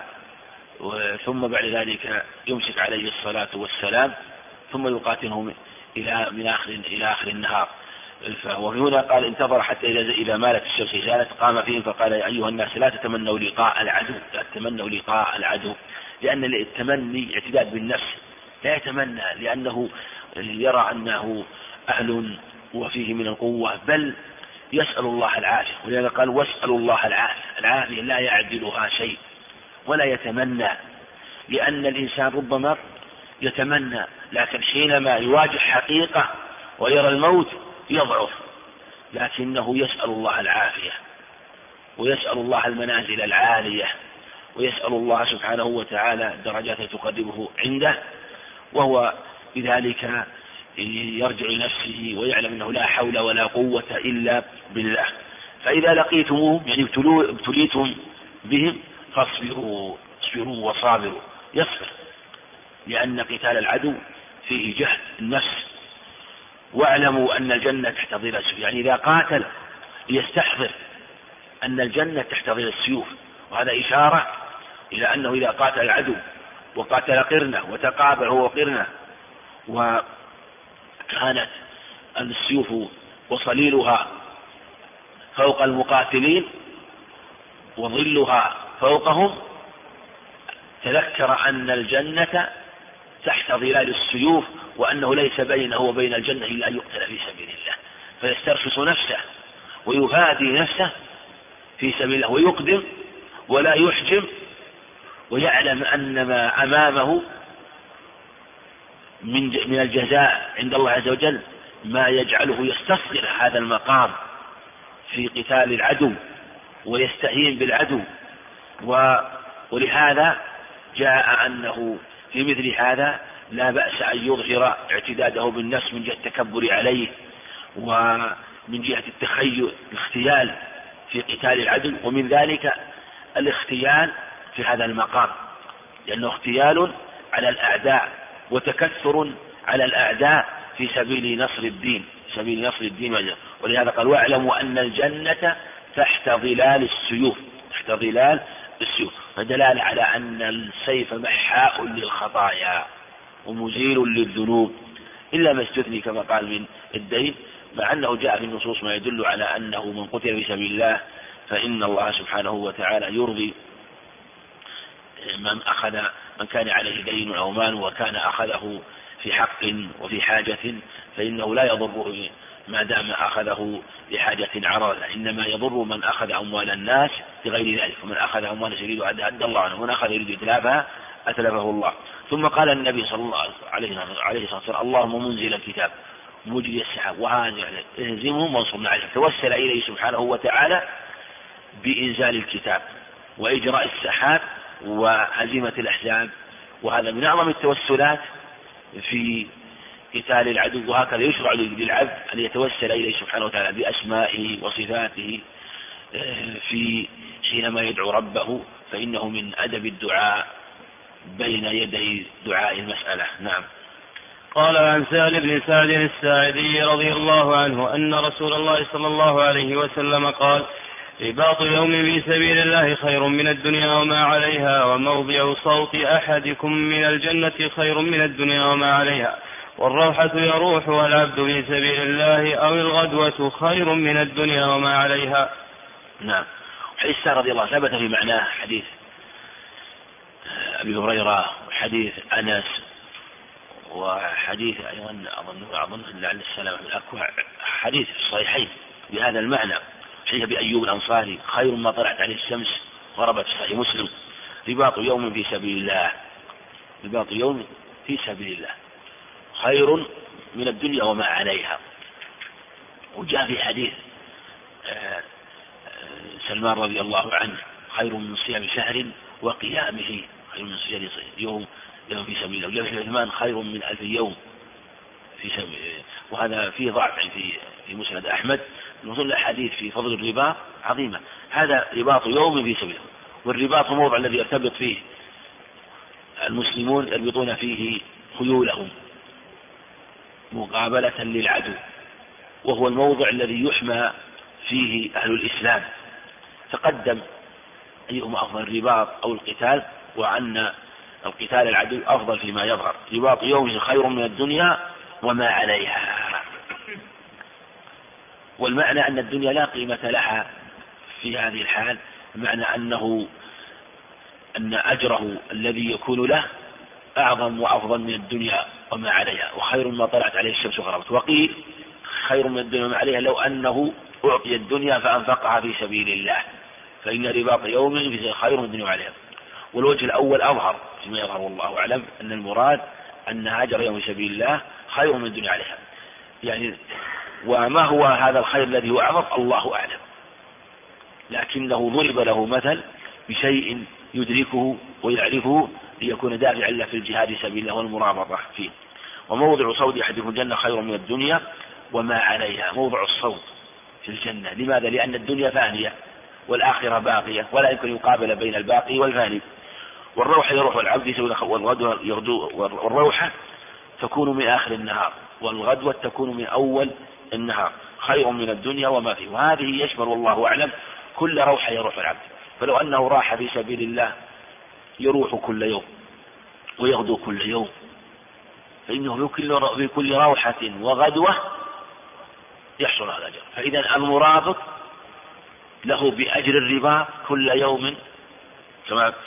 Speaker 2: ثم بعد ذلك يمسك عليه الصلاة والسلام، ثم يقاتلهم إلى آخر النهار. وفي هنا قال انتظر حتى إذا مالت الشمس زالت قام فيهم فقال: يا أيها الناس لا تتمنوا لقاء العدو، لا تتمنوا لقاء العدو، لأن التمني اعتداد بالنفس، لا يتمنى لأنه يرى أنه أهل وفيه من القوة، بل يسأل الله العافية. ولذلك قال: واسألوا الله العافية لا يعدلها شيء، ولا يتمنى، لأن الإنسان ربما يتمنى لكن حينما يواجه حقيقة ويرى الموت يضعف، لكنه يسأل الله العافية، ويسأل الله المنازل العالية، ويسأل الله سبحانه وتعالى درجات تقربه عنده، وهو بذلك يرجع لنفسه ويعلم أنه لا حول ولا قوة إلا بالله. فإذا لقيتموهم يعني ابتليتم بهم فاصبروا وصابروا، يصبر، لأن قتال العدو فيه جهد النفس. واعلموا أن الجنة تحت ظلال السيوف، يعني إذا قاتل يستحضر أن الجنة تحت ظلال السيوف، وهذا إشارة إلى أنه إذا قاتل العدو وقاتل قرنه وتقابل هو قرنه، وكانت السيوف وصليلها فوق المقاتلين وظلها فوقهم، تذكر أن الجنة تحت ظلال السيوف، وأنه ليس بينه وبين الجنة إلا أن يقتل في سبيل الله، فيسترخص نفسه ويفادي نفسه في سبيل الله ويقدم ولا يحجم، ويعلم أن ما أمامه من الجزاء عند الله عز وجل ما يجعله يستصغر هذا المقام في قتال العدو ويستهين بالعدو. ولهذا جاء أنه في مثل هذا لا بأس أن يظهر اعتداده بالنفس من جهة التكبر عليه، ومن جهة الاختيال في قتال العدو، ومن ذلك الاختيال في هذا المقام، لأنه اختيال على الأعداء وتكثر على الأعداء في سبيل نصر الدين، ولهذا قال واعلموا أن الجنة تحت ظلال السيوف، فدلالة على أن السيف محاء للخطايا ومزيل للذنوب، إلا ما استثني كما قال من الدين، مع أنه جاء في النصوص ما يدل على أنه من قتل في سبيل الله فإن الله سبحانه وتعالى يرضي من كان عليه دين أو مال وكان أخذه في حق وفي حاجة، فإنه لا يضره ما دام أخذه لحاجة عرضة، إنما يضر من أخذ أموال الناس بغير ذلك، ومن أخذ أموال يريد أدى الله عنه، ومن أخذ يريد إتلافها أتلفه الله. ثم قال النبي صلى الله عليه وسلم اللهم منزل الكتاب مجري السحاب وهذا اهزمهم وانصرنا عليهم، توسل إليه سبحانه وتعالى بإنزال الكتاب وإجراء السحاب وهزيمة الأحزاب، وهذا من أعظم التوسلات في قتال العدو. وهكذا يشرع للعبد أن يتوسل إليه سبحانه وتعالى بأسمائه وصفاته في حينما يدعو ربه، فإنه من أدب الدعاء بين يدي دعاء المسألة. نعم.
Speaker 1: قال عن سهل بن سعد الساعدي رضي الله عنه أن رسول الله صلى الله عليه وسلم قال رباط يوم في سبيل الله خير من الدنيا وما عليها، وموضع صوت أحدكم من الجنة خير من الدنيا وما عليها، والروحة يروح والعبد في سبيل الله أو الغدوة خير من الدنيا وما عليها.
Speaker 2: نعم. حديث سهل رضي الله عنه ثبت في معناه حديث أبي هريرة وحديث أنس وحديث أيضا أظن لعل السلام من الأكوع، حديث الصحيحين بهذا المعنى، حديث أبي أيوب الأنصاري خير ما طلعت عليه الشمس غربت، في صحيح مسلم رباط يوم في سبيل الله، رباط يوم في سبيل الله خير من الدنيا وما عليها. وجاء في حديث سلمان رضي الله عنه خير من صيام شهر وقيامه، خير من صيام يوم في سبيل الله. وجاء في عثمان خير من 1000 يوم في سبيل، وهذا فيه ضعف في مسند أحمد. نظل الحديث في فضل الرباط عظيمة. هذا رباط يوم في سبيل، والرباط هو الموضع الذي يرتبط فيه المسلمون يربطون فيه خيولهم مقابلة للعدو، وهو الموضع الذي يحمى فيه أهل الإسلام. تقدم أيهما أفضل الرباط أو القتال، وأن القتال العدو أفضل فيما يظهر. رباط يوم خير من الدنيا وما عليها، والمعنى أن الدنيا لا قيمة لها في هذه الحال، بمعنى أن أجره الذي يكون له أعظم وأفضل من الدنيا وما عليها، وخير ما طلعت عليه الشمس وغربت. وقيل خير من الدنيا وما عليها لو أنه أعطي الدنيا فأنفقها في سبيل الله، فإن رباط يوم خير من الدنيا وما عليها. والوجه الأول أظهر فيما يظهر والله أعلم، أن المراد أن أجر يوم في سبيل الله خير من الدنيا عليها، يعني وما هو هذا الخير الذي هو أعظم الله أعلم، لكنه ضرب له مثل بشيء يدركه ويعرفه ليكون دافعا له في الجهاد سبيل الله والمرابطة فيه. وموضع صوت أحدكم الجنة خير من الدنيا وما عليها، موضع الصوت في الجنة. لماذا؟ لأن الدنيا فانية والآخرة باقية، ولا يمكن يقابل بين الباقي والفاني. والروحة يروح العبد والروحة تكون من آخر النهار، والغدوة تكون من أول النهار، خير من الدنيا وما فيه. وهذه يشمل والله أعلم كل روحة يروح العبد. فلو أنه راح في سبيل الله يروح كل يوم ويغدو كل يوم، فإنه في كل روحة وغدوة يحصل هذا الأجر. فإذا المرابط له بأجر الرباط كل يوم، كما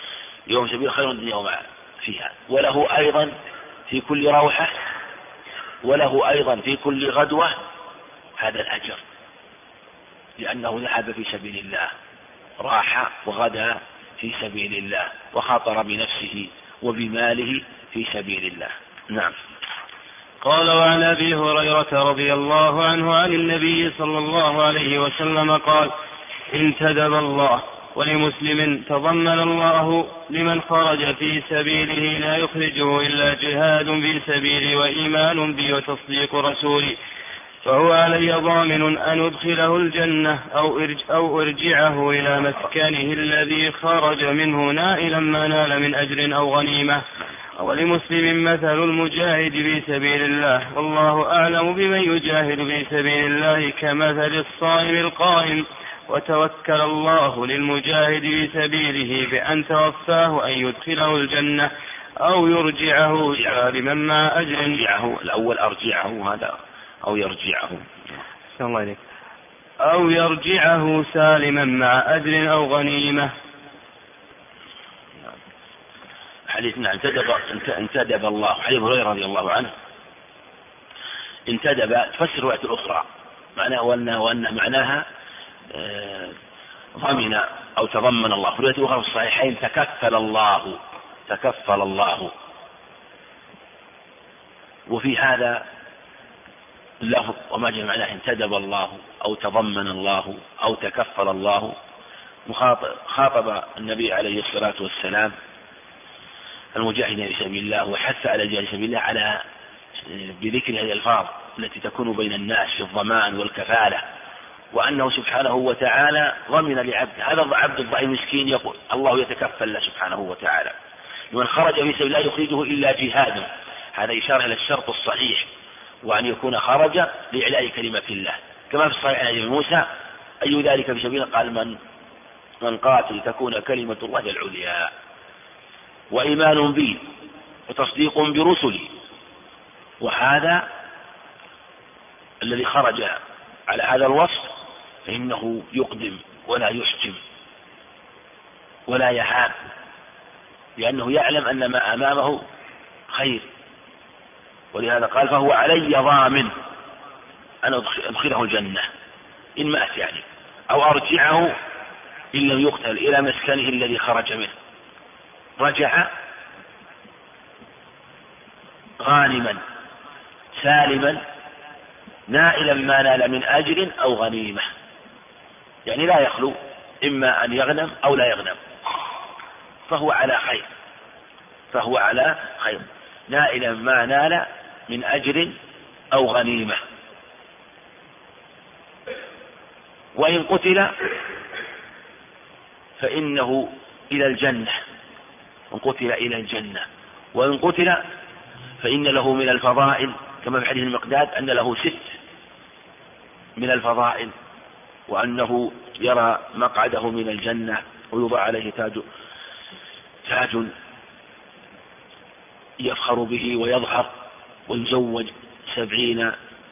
Speaker 2: يوم سبيل خير من الدنيا وما فيها، وله أيضا في كل روحة، وله أيضا في كل غدوة هذا الأجر، لأنه ذهب في سبيل الله، راح وغدا في سبيل الله، وخاطر بنفسه وبماله في سبيل الله. نعم.
Speaker 1: قال: وعن أبي هريرة رضي الله عنه عن النبي صلى الله عليه وسلم قال: انتدب الله. ولمسلم: تضمن الله لمن خرج في سبيله لا يخرجه إلا جهاد في سبيلي وإيمان بي وتصديق رسولي، فهو علي ضامن أن أدخله الجنة أو أرجعه إلى مسكنه الذي خرج منه نائلا ما نال من أجر أو غنيمة. ولمسلم: مثل المجاهد في سبيل الله والله أعلم بمن يجاهد في سبيل الله كمثل الصائم القائم، وتوكل الله للمجاهد في سبيله بأن توفاه أن يدخله الجنة أو يرجعه سالما مع أجر.
Speaker 2: الأول أرجعه هذا أو يرجعه.
Speaker 1: الله عليك. أو يرجعه سالما مع أجر أو غنيمة.
Speaker 2: حديثنا انتدب الله. حديث هريرة رضي الله عنه انتدب تفسر رواية أخرى معناها وأن معناها ضمن أو تضمن الله. في رواية أخرى في الصحيحين تكفل الله. وفي هذا اللفظ وما جاء معناه انتدب الله أو تضمن الله أو تكفل الله، خاطب النبي عليه الصلاة والسلام المجاهدين في سبيل الله وحث على الجهاد في سبيل الله على بذكر هذه الألفاظ التي تكون بين الناس في الضمان والكفالة، وأنه سبحانه وتعالى ضمن لعبد هذا العبد الضعيف المسكين، يقول الله يتكفل له سبحانه وتعالى. لمن خرج في سبيل الله يخرجه إلا جهاد، هذا إشارة إلى الشرط الصحيح، وأن يكون خرج لإعلاء كلمة الله، كما في الصحيح عن أبي موسى: أي ذلك في سبيل؟ قال: من قاتل تكون كلمة الله العليا، وإيمان بي وتصديق برسلي. وهذا الذي خرج على هذا الوصف فإنه يقدم ولا يحجم ولا يهاب، لأنه يعلم أن ما أمامه خير، ولهذا قال: فهو علي ضامن أن أدخله الجنة إن مات يعني، أو أرجعه إن لم يقتل إلى مسكنه الذي خرج منه. رجع غانما سالما نائلا ما نال من أجر أو غنيمة، يعني لا يخلو، إما أن يغنم أو لا يغنم، فهو على خير نائلا ما نال من أجر أو غنيمة. وإن قتل فإنه إلى الجنة، إن قتل إلى الجنة. وإن قتل فإن له من الفضائل كما في حديث المقداد أن له 6 من الفضائل، وأنه يرى مقعده من الجنة ويوضع عليه تاج يفخر به ويظهر، ويزوج 70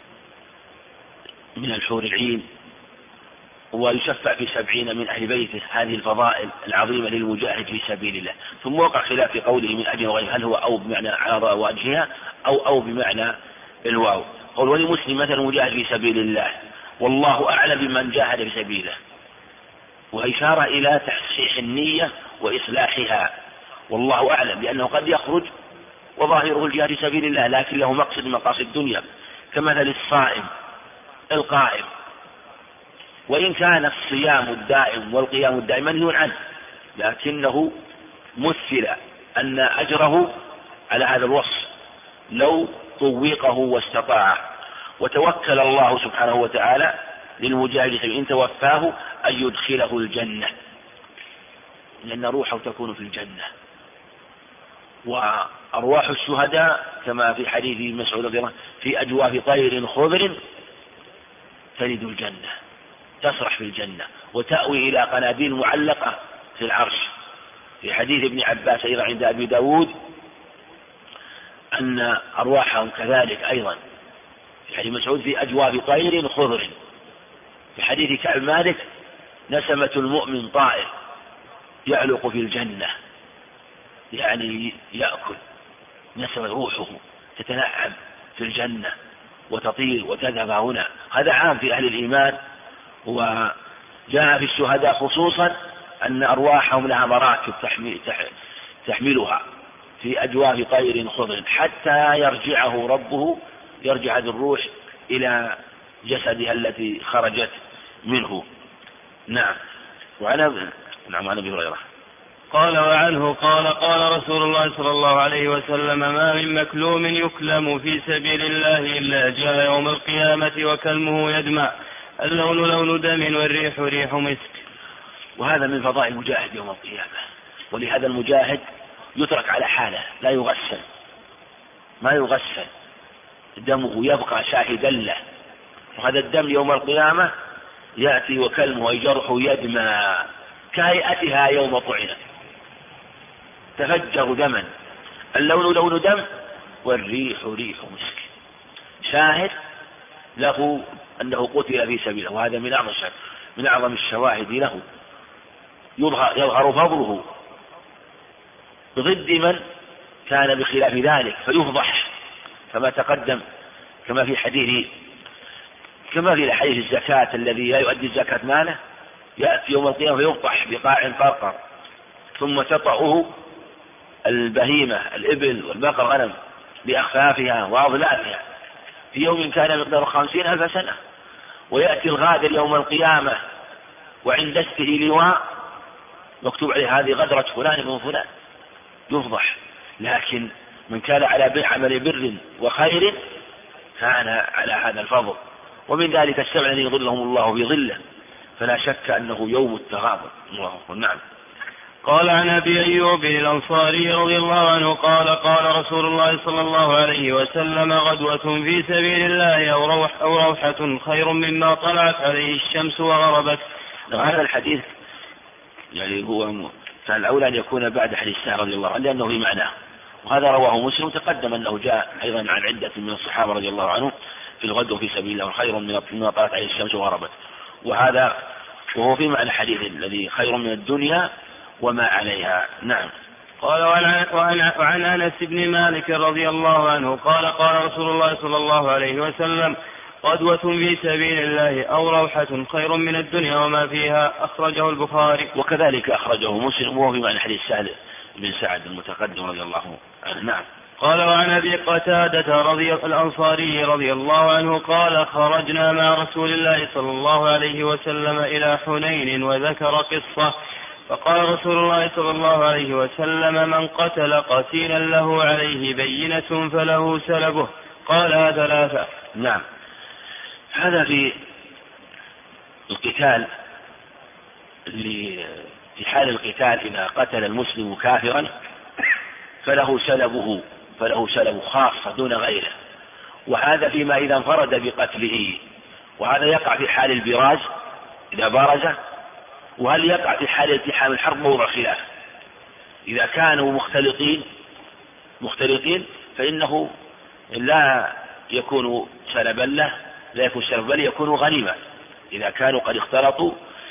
Speaker 2: من الحور العين، ويشفع في 70 من أهل بيته. هذه الفضائل العظيمة للمجاهد في سبيل الله. ثم وقع خلاف في قوله من أجل وغيره، هل هو أو بمعنى على وجهها أو بمعنى الواو. قول: ولمسلم: مثل المجاهد في سبيل الله والله أعلم بمن جاهد في سبيله، وإشارة إلى تصحيح النية وإصلاحها، والله أعلم، لأنه قد يخرج وظاهره الجهاد في سبيل الله لكن له مقصد من مقاصد الدنيا، كمثل الصائم القائم، وإن كان الصيام الدائم والقيام الدائم منهي عنه، لكنه مثل أن أجره على هذا الوصف لو طوقه واستطاع. وتوكل الله سبحانه وتعالى للمجاهد إن توفاه أن يدخله الجنة، لأن روحه تكون في الجنة. وأرواح الشهداء كما في حديث مسعود رضي الله عنه: في أجواف طير خضر تلد الجنة، تسرح في الجنة وتأوي إلى قناديل معلقة في العرش. في حديث ابن عباس أيضا عند أبي داود أن أرواحهم كذلك أيضا. في حديث مسعود: في أجواف طير خضر. في حديث كعب مالك: نسمة المؤمن طائر يعلق في الجنة. يعني يأكل نسمة روحه تتنعم في الجنة وتطير وتذهب هنا. هذا عام في أهل الإيمان. وجاء في الشهداء خصوصا أن أرواحهم لها مراكب تحملها في أجواف طير خضر حتى يرجعه ربه، يرجع بالروح إلى جسدها التي خرجت منه. نعم. عن أبي هريرة
Speaker 1: قال وعنه قال رسول الله صلى الله عليه وسلم: ما من مكلوم يكلم في سبيل الله إلا جاء يوم القيامة وكلمه يدمع، اللون لون دم والريح ريح مسك.
Speaker 2: وهذا من فضائل المجاهد يوم القيامة، ولهذا المجاهد يترك على حاله لا يغسل، ما يغسل، دمه يبقى شاهدا له. وهذا الدم يوم القيامة يأتي وكلمه أي جرحه يدمى كهيئتها يوم طعنت، تفجر دما، اللون لون دم والريح ريح مسك، شاهد له أنه قتل في سبيله. وهذا من أعظم الشواهد له، يظهر فضله بضد من كان بخلاف ذلك فيفضح، كما تقدم كما في حديث الزكاة الذي لا يؤدي الزكاة ماله يأتي يوم القيامة فيفضح بقاع قرقر ثم تطأه البهيمة الإبل والبقر غنم بأخفافها وأضلافها في يوم كان مقداره 50,000 سنة. ويأتي الغادر يوم القيامة وعند دسته لواء مكتوب عليه هذه غدرة فلان بن فلان، يفضح. لكن من كان على عمل بر وخير كان على هذا الفضل. ومن ذلك السبع الذين يظلهم الله بظله، فلا شك أنه يوم التغابن. الله أكبر. نعم.
Speaker 1: قال عن أبي أيوب الأنصاري رضي الله عنه قال رسول الله صلى الله عليه وسلم: غدوة في سبيل الله أو روحة خير مما طلعت عليه الشمس وغربت.
Speaker 2: هذا الحديث يعني هو فالأولى أن يكون بعد حديث سهل رضي الله عنه لأنه في معناه، وهذا رواه مسلم. تقدم أنه جاء أيضا عن عدة من الصحابة رضي الله عنهم في الغدو في سبيل الله خير مما طلعت عليه الشمس وغربت، وهو في معنى الحديث الذي خير من الدنيا وما عليها. نعم.
Speaker 1: قال وعن أنس بن مالك رضي الله عنه قال رسول الله صلى الله عليه وسلم: غدوة في سبيل الله أو روحة خير من الدنيا وما فيها، أخرجه البخاري.
Speaker 2: وكذلك أخرجه مسلم وهو في معنى حديث سهل بن سعد المتقدم رضي الله عنه. نعم.
Speaker 1: قال وعن أبي قتادة الأنصاري رضي الله عنه قال: خرجنا مع رسول الله صلى الله عليه وسلم إلى حنين، وذكر قصة، فقال رسول الله صلى الله عليه وسلم: من قتل قتيلا له عليه بينة فله سلبه. قالها 3.
Speaker 2: نعم. هذا في القتال، في حال القتال إذا قتل المسلم كافرا فله سلبه خاصة دون غيره، وهذا فيما إذا انفرد بقتله. وهذا يقع في حال البراز إذا بارزه، وهل يقع في حال التحام الحرب موضع خلاف. إذا كانوا مختلطين فإنه لا يكون سلبا له، لا يكون سلبا بل يكون غنيمة إذا كانوا قد اختلطوا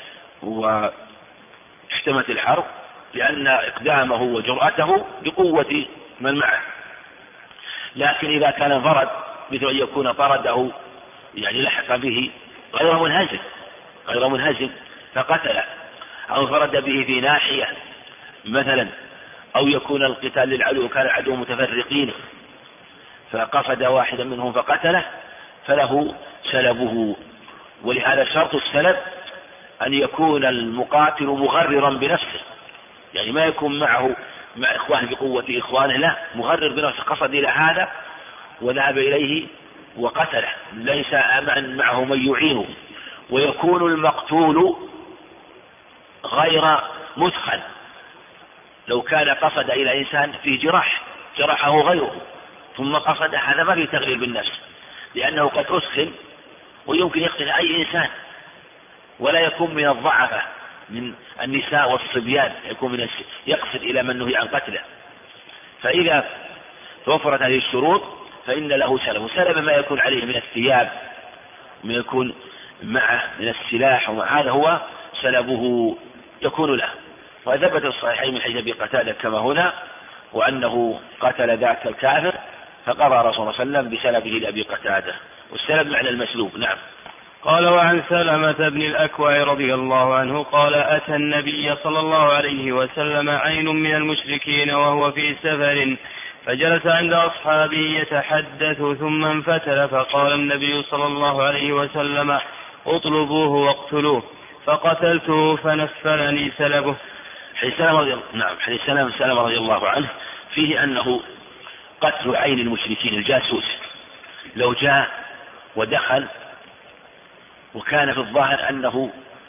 Speaker 2: واحتمت الحرب، لأن إقدامه وجرأته بقوة من معه. لكن إذا كان انفرد مثل أن يكون طرده يعني لحق به غير منهزم فقتله، أو انفرد به في ناحية مثلا، أو يكون القتال للعدو كان العدو متفرقين فقصد واحدا منهم فقتله فله سلبه. ولهذا شرط السلب أن يكون المقاتل مغررا بنفسه، يعني ما يكون مع إخوانه بقوة إخوانه، لا، مغرر بنفسه، قصد إلى هذا وذهب إليه وقتله، ليس معه من يعينه. ويكون المقتول غير مدخل، لو كان قصد إلى إنسان فيه جرحه غيره ثم قصد هذا ما فيه تغرير بالنفس، لأنه قد أسخن ويمكن يقتل أي إنسان، ولا يكون من الضعفة من النساء والصبيان، يقصد إلى من نهي عن قتله. فإذا توفرت هذه الشروط فإن له سلب ما يكون عليه من الثياب، ما يكون معه من السلاح، هذا هو سلبه يكون له. وثبت الصحيحين من حديث أبي قتادة كما هنا، وأنه قتل ذاك الكافر، فقضى رسول الله صلى الله عليه وسلم بسلبه لأبي قتادة، والسلب معنى المسلوب. نعم.
Speaker 1: قال وعن سلمة بن الأكوع رضي الله عنه قال أتى النبي صلى الله عليه وسلم عين من المشركين وهو في سفر، فجلس عند أصحابه يتحدث ثم انفتل، فقال النبي صلى الله عليه وسلم اطلبوه واقتلوه، فقتلته فنفلني سلبه.
Speaker 2: حديث سلمة رضي الله عنه فيه أنه قتل عين المشركين الجاسوس، لو جاء ودخل وكان في الظاهر أنه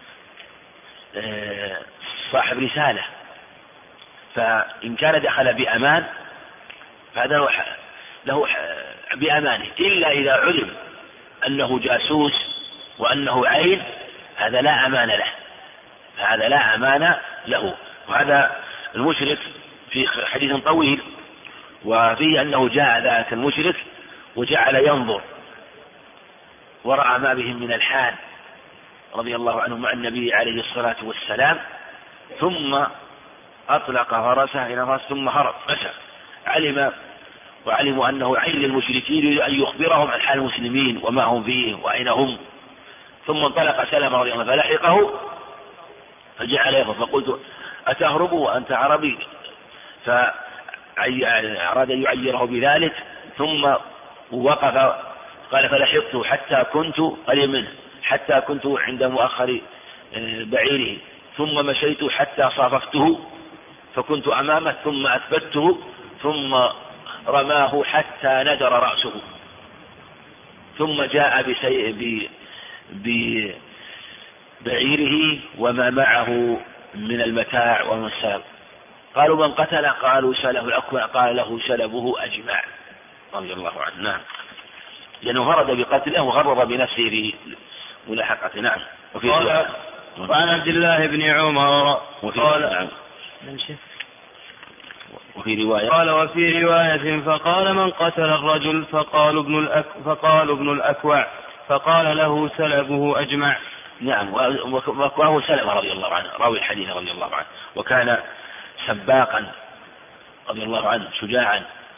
Speaker 2: صاحب رسالة، فإن كان دخل بأمان فهذا له بأمانه، إلا إذا علم أنه جاسوس وأنه عين، هذا لا أمان له. وهذا المشرك في حديث طويل، وفيه أنه جاء ذاك المشرك وجعل ينظر ورأى ما بهم من الحال رضي الله عنه مع النبي عليه الصلاة والسلام، ثم أطلق فرسه إلى فرس ثم هرب مشى. وعلموا أنه عين للمشركين أن يخبرهم عن حال المسلمين وما هم فيه وأين هم. ثم انطلق سلمة رضي الله عنه فلحقه فجعل يفر، فقلت أتهرب وأنت عربي؟ فأراد أن يعيره بذلك، ثم وقف قال فلحقته حتى كنت قريب منه، حتى كنت عند مؤخر بعيره، ثم مشيت حتى صاففته فكنت أمامه، ثم أثبته، ثم رماه حتى ندر رأسه، ثم جاء ببعيره وما معه من المتاع ومن السلب. قالوا من قتل؟ قالوا سلب الأكوع، قال له سلبه أجمع رضي الله عنه. نعم، لأنه هرد بقتله وغرر بنفسه في ملاحقته. نعم.
Speaker 1: وعن عبد الله بن عمر قال
Speaker 2: وفي رواية
Speaker 1: فقال من قتل الرجل؟ فقال ابن الأكوع، فقال له سلبه أجمع.
Speaker 2: نعم. وهو سلمة رضي الله عنه راوي الحديث رضي الله عنه، وكان سباقا رضي الله عنه شجاعا،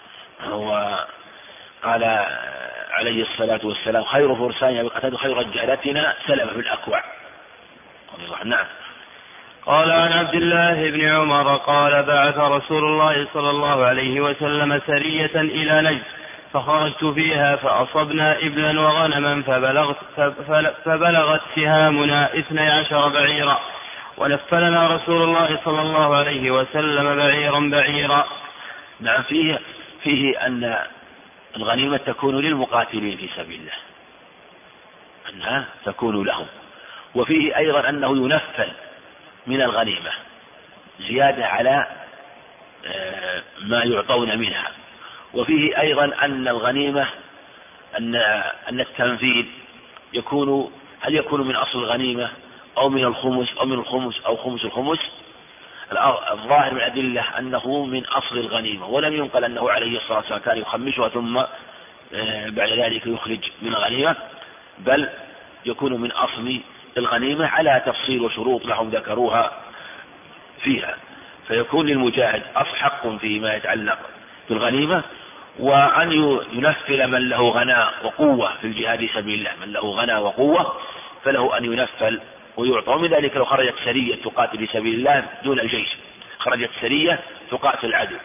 Speaker 2: وقال عليه الصلاة والسلام خير فرسان بقتاد خير رجالتنا سلمة في الأكوع رضي الله عنه. نعم.
Speaker 1: قال عن عبد الله بن عمر قال بعث رسول الله صلى الله عليه وسلم سرية إلى نجد، فخرجت فيها فأصبنا إبلا وغنما، فبلغت سهامنا 12 بعيرا، ونفلنا رسول الله صلى الله عليه وسلم بعيرا.
Speaker 2: نعم. فيه أن الغنيمة تكون للمقاتلين في سبيل الله، أنها تكون لهم. وفيه أيضا أنه ينفل من الغنيمة زيادة على ما يعطون منها. وفيه أيضا أن الغنيمة أن التنفيذ هل يكون من أصل الغنيمة أو من الخمس أو خمس الخمس. الظاهر من الأدلة أنه من أصل الغنيمة، ولم ينقل أنه عليه الصلاة والسلام كان يخمسها ثم بعد ذلك يخرج من الغنيمة، بل يكون من أصل الغنيمة على تفصيل وشروط لهم ذكروها فيها، فيكون للمجاهد أصحق فيما يتعلق بالغنيمة، وأن ينفل من له غنى وقوة في الجهاد في سبيل الله، من له غنى وقوة فله أن ينفل ويعطى. ومن ذلك لو خرجت سرية تقاتل في سبيل الله دون الجيش، خرجت سرية تقاتل العدو،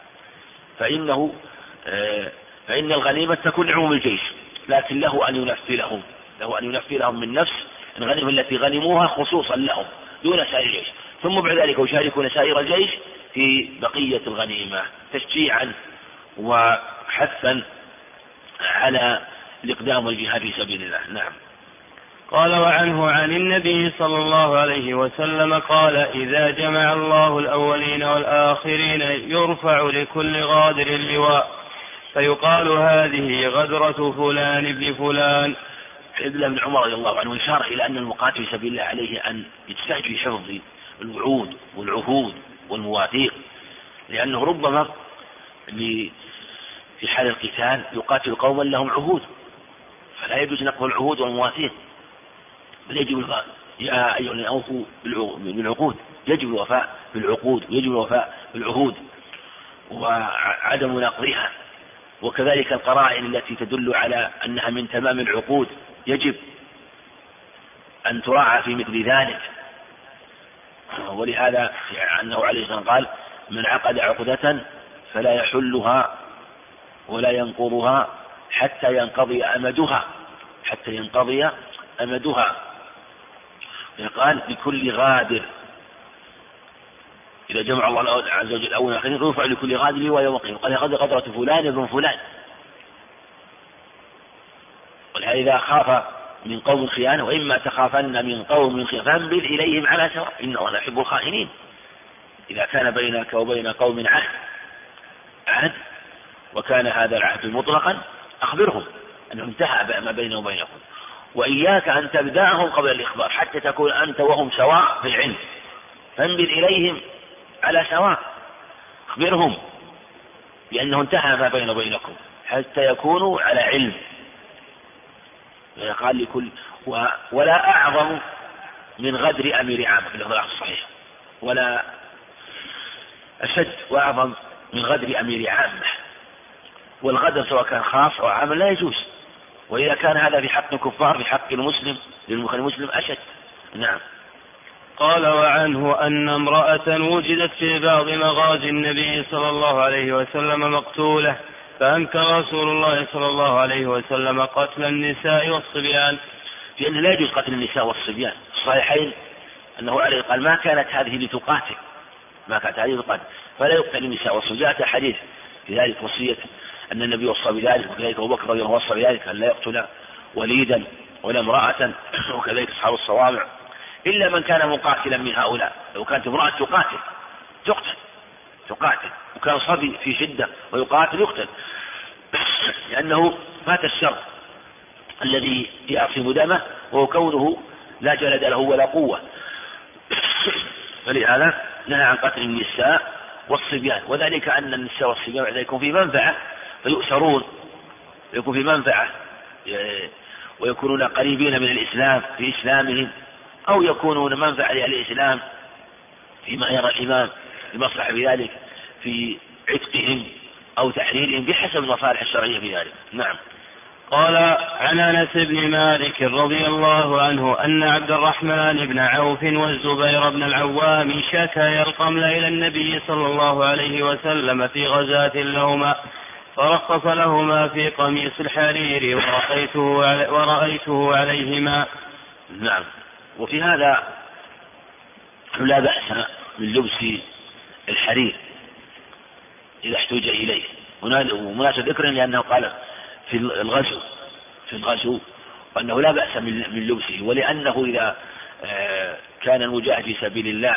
Speaker 2: فإن الغنيمة تكون لعموم الجيش، لكن له أن ينفلهم من نفس الغنيمة التي غنموها خصوصا لهم دون سائر الجيش، ثم بعد ذلك يشاركون سائر الجيش في بقية الغنيمة تشجيعا وحثا على الإقدام والجهاد في سبيل الله. نعم.
Speaker 1: قال وعنه عن النبي صلى الله عليه وسلم قال إذا جمع الله الأولين والآخرين يرفع لكل غادر اللواء، فيقال هذه غدرة فلان ابن فلان.
Speaker 2: ابن عمر رضي الله عنه إشارة إلى أن المقاتل في سبيل الله عليه أن يجتهد في حفظ الوعود والعهود والمواثيق، لأنه ربما في حال القتال يقاتل قوما لهم عهود، فلا يجوز نقض العهود والمواثيق، بل يجب الوفاء. يا أيها الذين أوفوا بالعقود، يجب الوفاء بالعقود ويجب الوفاء بالعهود. وعدم نقضها، وكذلك القرائن التي تدل على أنها من تمام العقود يجب أن تراعى في مثل ذلك. ولهذا أنه عليه الصلاة والسلام قال: من عقد عقدة فلا يحلها ولا ينقضها حتى ينقضي أمدها. قال: بكل غادر، إذا جمع الله عز وجل أول آخرين رفع لكل غادر ويوم القيامة قال: غدرة فلان ابن فلان. ولهذا إذا خاف من قوم خيانة وإما تخافن من قوم خيانة فانبذ إليهم على سواء إن الله لا يحب الخائنين. إذا كان بينك وبين قوم عهد وكان هذا العهد مطلقا أخبرهم أنه انتهى ما بينه وبينكم، وإياك أن تبدأهم قبل الإخبار حتى تكون أنت وهم سواء في العلم. فانبذ إليهم على سواء، أخبرهم بأنه انتهى ما بينه وبينكم حتى يكونوا على علم. قال لكل ولا أعظم من غدر أمير عامة في الإخبار الصحيح، ولا أشد وأعظم من غدر أمير عامة. والغدر سواء كان خاص أو عام لا يجوز، وإذا كان هذا في حق الكفار في حق المسلم للمسلم أشد. نعم.
Speaker 1: قال: وعنه أن امرأة وجدت في بعض مغازي النبي صلى الله عليه وسلم مقتولة، فأنكر رسول الله صلى الله عليه وسلم قتل النساء والصبيان،
Speaker 2: لأن لا يجوز قتل النساء والصبيان. الصحيحين أنه عليه قال: ما كانت هذه لتقاتل فلا يقتل النساء والصبيان. جاء حديث في ذلك وصية أن النبي وصى بذلك، وكذلك أبو بكر رضي الله عنه وصى بذلك أن لا يقتل وليدا ولا امرأة، وكذلك أصحاب الصوامع، إلا من كان مقاتلا من هؤلاء. لو كانت امرأة تقاتل وكان صبي في شدة ويقاتل يقتل، لأنه فات الشر الذي يعصم دمه وهو كونه لا جلد له ولا قوة. فلهذا نهى عن قتل النساء والصبيان، وذلك أن النساء والصبيان يكون في منفعة فيؤسرون، يكون في منفعة ويكونون قريبين من الإسلام في إسلامهم، أو يكونون منفعة للإسلام فيما يرى الإمام المصلحة بذلك في عتقهم أو تحريرهم بحسب المصالح الشرعية بذلك. نعم.
Speaker 1: قال: عن أنس بن مالك رضي الله عنه أن عبد الرحمن بن عوف والزبير بن العوام شكا القمل إلى النبي صلى الله عليه وسلم في غزاة لهما، فرخص لهما في قميص الحرير ورأيته عليهما.
Speaker 2: نعم. وفي هذا لا بأس من لبس الحرير إذا احتوج إليه، ومناسب ذكر لأنه قال في الغزو وأنه لا بأس من لبسه، ولأنه إذا كان المجاهد في سبيل الله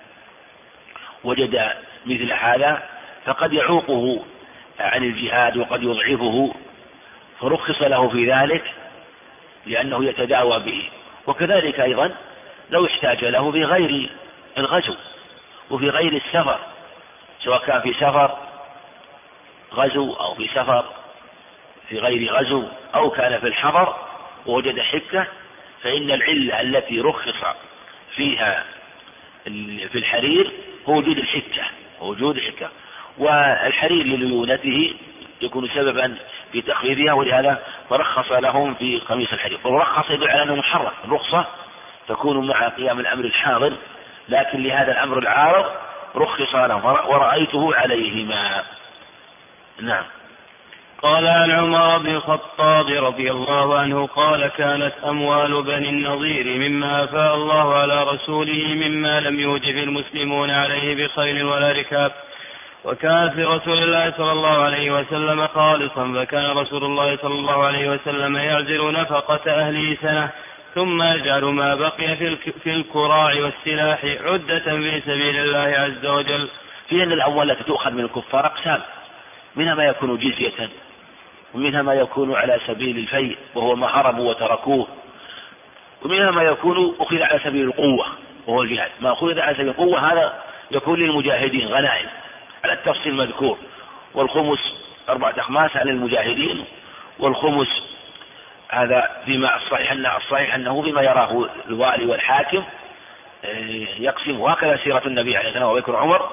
Speaker 2: وجد مثل هذا فقد يعوقه عن الجهاد وقد يضعفه، فرخص له في ذلك لأنه يتداوى به. وكذلك أيضا لو احتاج له في غير الغزو وفي غير السفر، سواء كان في سفر غزو أو في سفر في غير غزو أو كان في الحضر ووجد حكة، فإن العلة التي رخص فيها في الحرير هو وجود الحكة، والحرير لليونته يكون سببا في تخفيفها، ولهذا فرخص لهم في قميص الحرير. ورخص يدل على أنه محرم، الرخصة تكون مع قيام الأمر الحاضر، لكن لهذا الأمر العارض رخص لهم ورأيته عليهما. نعم.
Speaker 1: قال: عن عمر بن الخطاب رضي الله عنه قال: كانت أموال بني النضير مما أفاء الله على رسوله مما لم يوجب المسلمون عليه بخيل ولا ركاب، وكانت لرسول الله صلى الله عليه وسلم خالصا، فكان رسول الله صلى الله عليه وسلم يعزل نفقة أهله سنة ثم يجعل ما بقي في الكراع والسلاح عدة في سبيل الله عز وجل.
Speaker 2: في أن الأموال التي تؤخذ من الكفار أقسام، منها ما يكون جزية، ومنها ما يكون على سبيل الفيء وهو ما هربوا وتركوه، ومنها ما يكون أخذ على سبيل القوة وهو الجهاد. ما أخذ على سبيل القوة هذا يكون للمجاهدين غنائم على التفصيل المذكور، والخمس 4 أخماس على المجاهدين، والخمس هذا فيما الصحيح أنه فيما يراه الوالي والحاكم يقسم، وهكذا سيرة النبي عليه الصلاة والسلام وذكر عمر،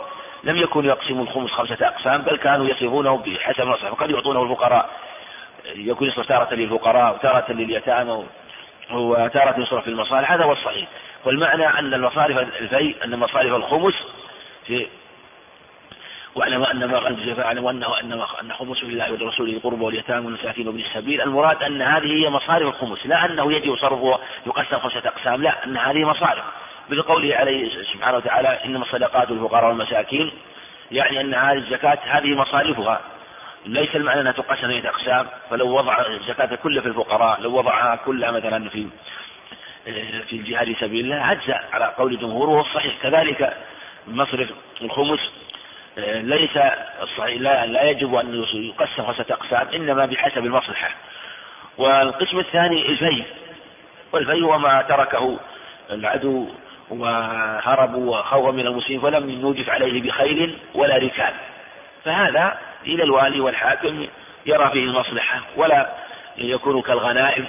Speaker 2: لم يكونوا يقسموا الخمس 5 أقسام، بل كانوا يصرفونه بحسب المصلحة، وقد يعطونه الفقراء، يكون يصرف تارة للفقراء وتارة لليتامى وتارة يصرف في المصالح. هذا هو الصحيح. والمعنى أن المصارف الفيء أن مصارف الخمس في واعلم أن ما غنم فاعلم أن خمس لله ولرسوله القربى واليتامى والمساكين وابن السبيل. المراد أن هذه هي مصارف الخمس، لا أنه يجب صرفه يقسم 5 أقسام، لا، أن هذه مصارف بقوله عليه سبحانه وتعالى إنما الصدقات للفقراء والمساكين، يعني أن هذه الزكاة هذه مصارفها، ليس المعنى أنها تقسم 8 أقسام. فلو وضع الزكاة كلها في الفقراء، لو وضعها كلها مثلا في الجهاد في سبيل الله أجزأ على قول الجمهور، وهو الصحيح. كذلك مصرف الخمس ليس الصحيح، لا يجب أن يقسم 5 أقسام، إنما بحسب المصلحة. والقسم الثاني الفيء، والفيء هو ما تركه العدو وهربوا وخوفوا من المسلمين فلم يوجف عليه بخيل ولا ركاب، فهذا إلى الوالي والحاكم يرى فيه المصلحة ولا يكون كالغنائم.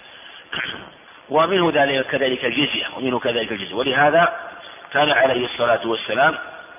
Speaker 2: ومنه كذلك الجزية، ولهذا كان عليه الصلاة والسلام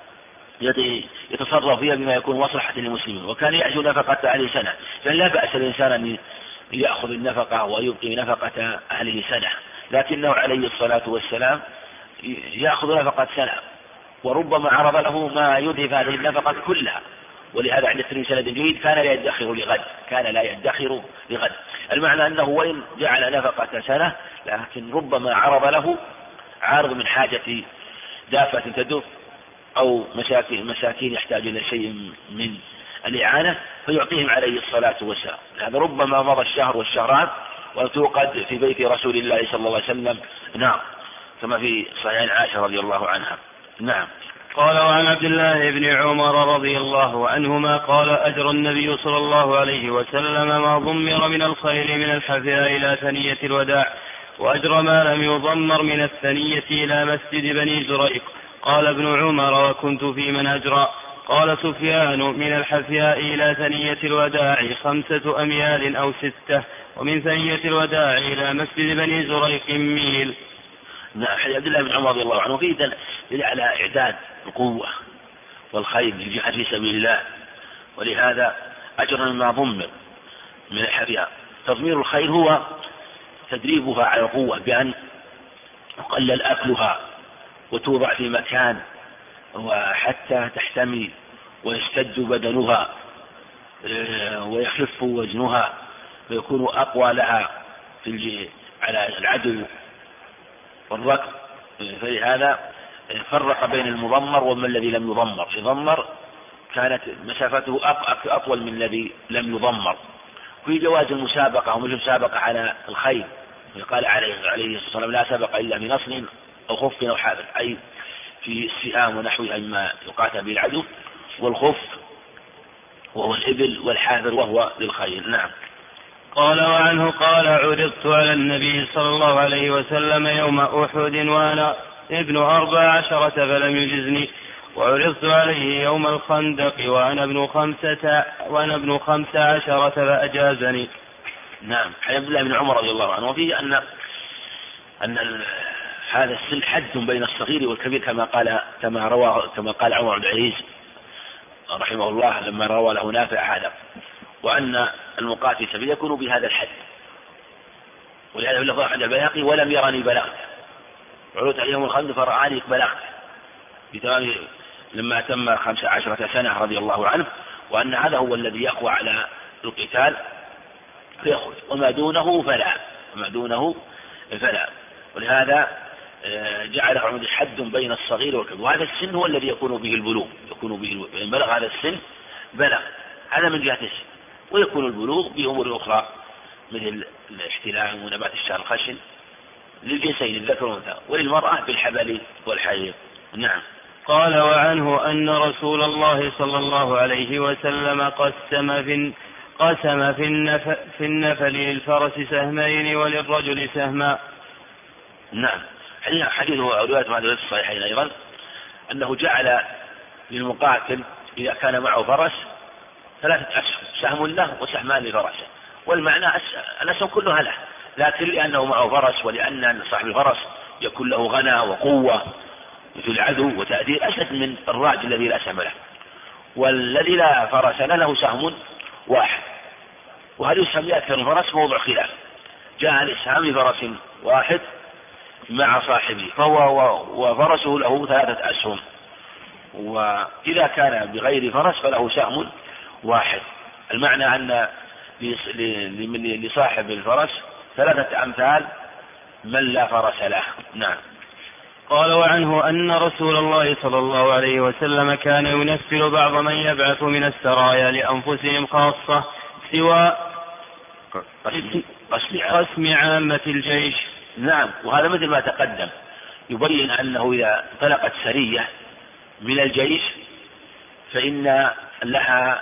Speaker 2: يتصرف فيها بما يكون مصلحة للمسلمين، وكان يعجو نفقة أهله سنة، فإن لا بأس الإنسان أن يأخذ النفقة ويبقي نفقة أهله سنة، لكنه عليه الصلاة والسلام يأخذ نفقة سنة، وربما عرض له ما يذهب هذه النفقة كلها. ولهذا عند الترمذي سند جيد كان لا يدخر لغد. المعنى أنه وإن جعل نفقة سنة، لكن ربما عرض له عارض من حاجة دافة تدف أو مساكين يحتاج إلى شيء من الإعانة فيعطيهم عليه الصلاة والسلام. هذا ربما مضى الشهر والشهران وتوقد في بيت رسول الله صلى الله عليه وسلم نار، كما في صحيح عائشة رضي الله عنها. نعم.
Speaker 1: قال وعن عبد الله بن عمر رضي الله عنهما قال أجر النبي صلى الله عليه وسلم ما ضمر من الخيل من الحفياء إلى ثنية الوداع، وأجر ما لم يضمر من الثنية إلى مسجد بني زريق. قال ابن عمر وكنت في من أجرى. قال سفيان من الحفياء إلى ثنية الوداع 5 أميال أو 6، ومن ثنية الوداع إلى مسجد بني زريق ميل.
Speaker 2: نعم. حديث عبد الله بن عمر رضي الله عنه فيه دليل على إعداد القوة والخيل للجهاد في سبيل الله، ولهذا أجر ما ضمر من الحفياء. تضمير الخيل هو تدريبها على القوة بأن يقلل أكلها وتوضع في مكان وحتى تحتمي ويشتد بدنها ويخف وزنها ويكون أقوى لها على العدو والركب. فلهذا فرق بين المضمر وما الذي لم يضمر. المضمر كانت مسافته أطول من الذي لم يضمر. في جواز المسابقة ومثل المسابقة على الخيل، قال عليه الصلاة والسلام لا سبق إلا في نصر أو خف أو حافر، أي في السهام ونحوها مما يقاتل به العدو، والخف وهو الإبل والحافر وهو للخيل. نعم.
Speaker 1: قال وعنه قال عرضت على النبي صلى الله عليه وسلم يوم أحد وأنا ابن 14 فلم يجزني، وعرضت عليه يوم الخندق وأنا ابن 15 فأجازني.
Speaker 2: نعم. عن عبد الله بن عمر رضي الله عنه وفيه أن هذا السن حد بين الصغير والكبير كما قال عمر بن العزيز رحمه الله لما روى له نافع هذا، وأن المقاتل سبيل يكون بهذا الحد. ولهذا في اللفظ عند البيهقي ولم يرني بلغت، عرضت عليه يوم الخندق فرآني بلغت، بتمام لما تم 15 سنة رضي الله عنه، وأن هذا هو الذي يقوى على القتال فيخرج، وما دونه فلا. ولهذا جعل عمد حد بين الصغير والكبير، وهذا السن هو الذي يكون به البلوغ، إن بلغ هذا السن بلغ، هذا من جهة السن. ويكون البلوغ بأمور أخرى مثل الاحتلام ونبات الشعر الخشن للجنسين الذكر والأنثى، وللمرأة بالحبل والحيض. نعم.
Speaker 1: قال وعنه أن رسول الله صلى الله عليه وسلم قسم في النفل للفرس سهمين وللرجل سهما.
Speaker 2: نعم. حديث رواية هذا في الصحيحين أيضا أنه جعل للمقاتل إذا كان معه فرس 3 أسهم، سهم له وسهمان لفرسه، والمعنى الأسهم كلها له، لكن لأنه معه فرس ولأن صاحب الفرس يكون له غنى وقوة في العدو وتأثير أشد من الراج الذي لا سهم له. والذي لا فرس له سهم واحد، وهل يسهم بأكثر من فرس موضع خلاف. جاء الإسهام بفرس واحد مع صاحبه وفرسه له 3 أسهم، وإذا كان بغير فرس فله سهم واحد. المعنى أن لصاحب الفرس 3 أمثال من لا فرس له. نعم.
Speaker 1: قال وعنه أن رسول الله صلى الله عليه وسلم كان ينفل بعض من يبعث من السرايا لأنفسهم خاصة سوى قسم عامة الجيش.
Speaker 2: نعم، وهذا مثل ما تقدم يبين أنه إذا انطلقت سرية من الجيش فإن لها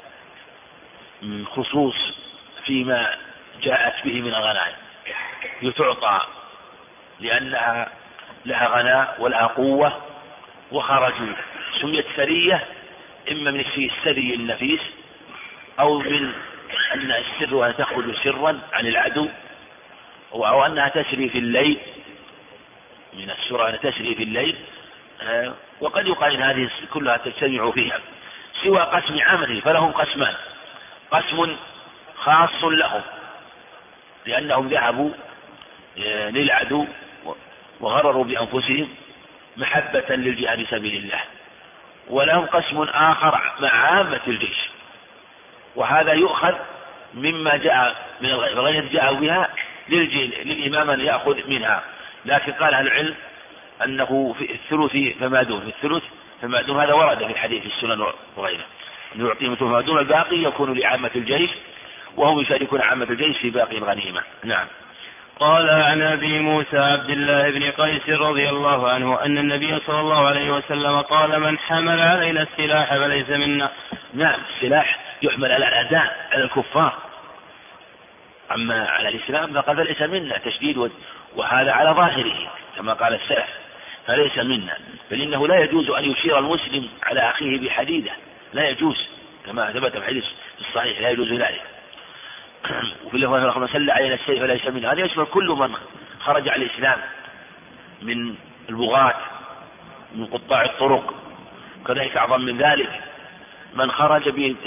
Speaker 2: خصوص فيما جاءت به من الغنائم، يتعطى لأنها لها غناء ولها قوة وخرجوا. سميت سرية إما من السري النفيس أو من أن السر أن تخرج سرا عن العدو، أو أنها تسري في الليل، من السرعة أن تسري في الليل، وقد يقال إن هذه كلها تجتمع فيها. سوى قسم عامته فلهم قسمان: قسم خاص لهم لأنهم ذهبوا للعدو وغرروا بأنفسهم محبة للجهاد في سبيل الله، ولهم قسم آخر مع عامة الجيش، وهذا يؤخذ مما جاء من الغير جاء بها للإمام أن يأخذ منها. لكن قال أهل العلم أنه في الثلث فما دون، في الثلث فما دون، هذا ورد في الحديث في السنن وغيره، أن يعطيهم فما دون، الباقي يكون لعامة الجيش وهم يشاركون عامة الجيش في باقي الغنيمة. نعم.
Speaker 1: قال عن أبي موسى عبد الله بن قيس رضي الله عنه أن النبي صلى الله عليه وسلم قال: من حمل علينا السلاح فليس منا.
Speaker 2: نعم، السلاح يحمل على الأعداء، على الكفار، أما على الإسلام فقد ليس منا تشديد، وهذا على ظاهره كما قال السلف، فليس منا، بل إنه لا يجوز أن يشير المسلم على أخيه بحديدة، لا يجوز، كما ثبت في الحديث الصحيح لا يجوز ذلك. وفي اللفظ من سل علينا السيف فليس منا، هذا يشمل كل من خرج على الإسلام من البغاة من قطاع الطرق، كذلك أعظم من ذلك من خرج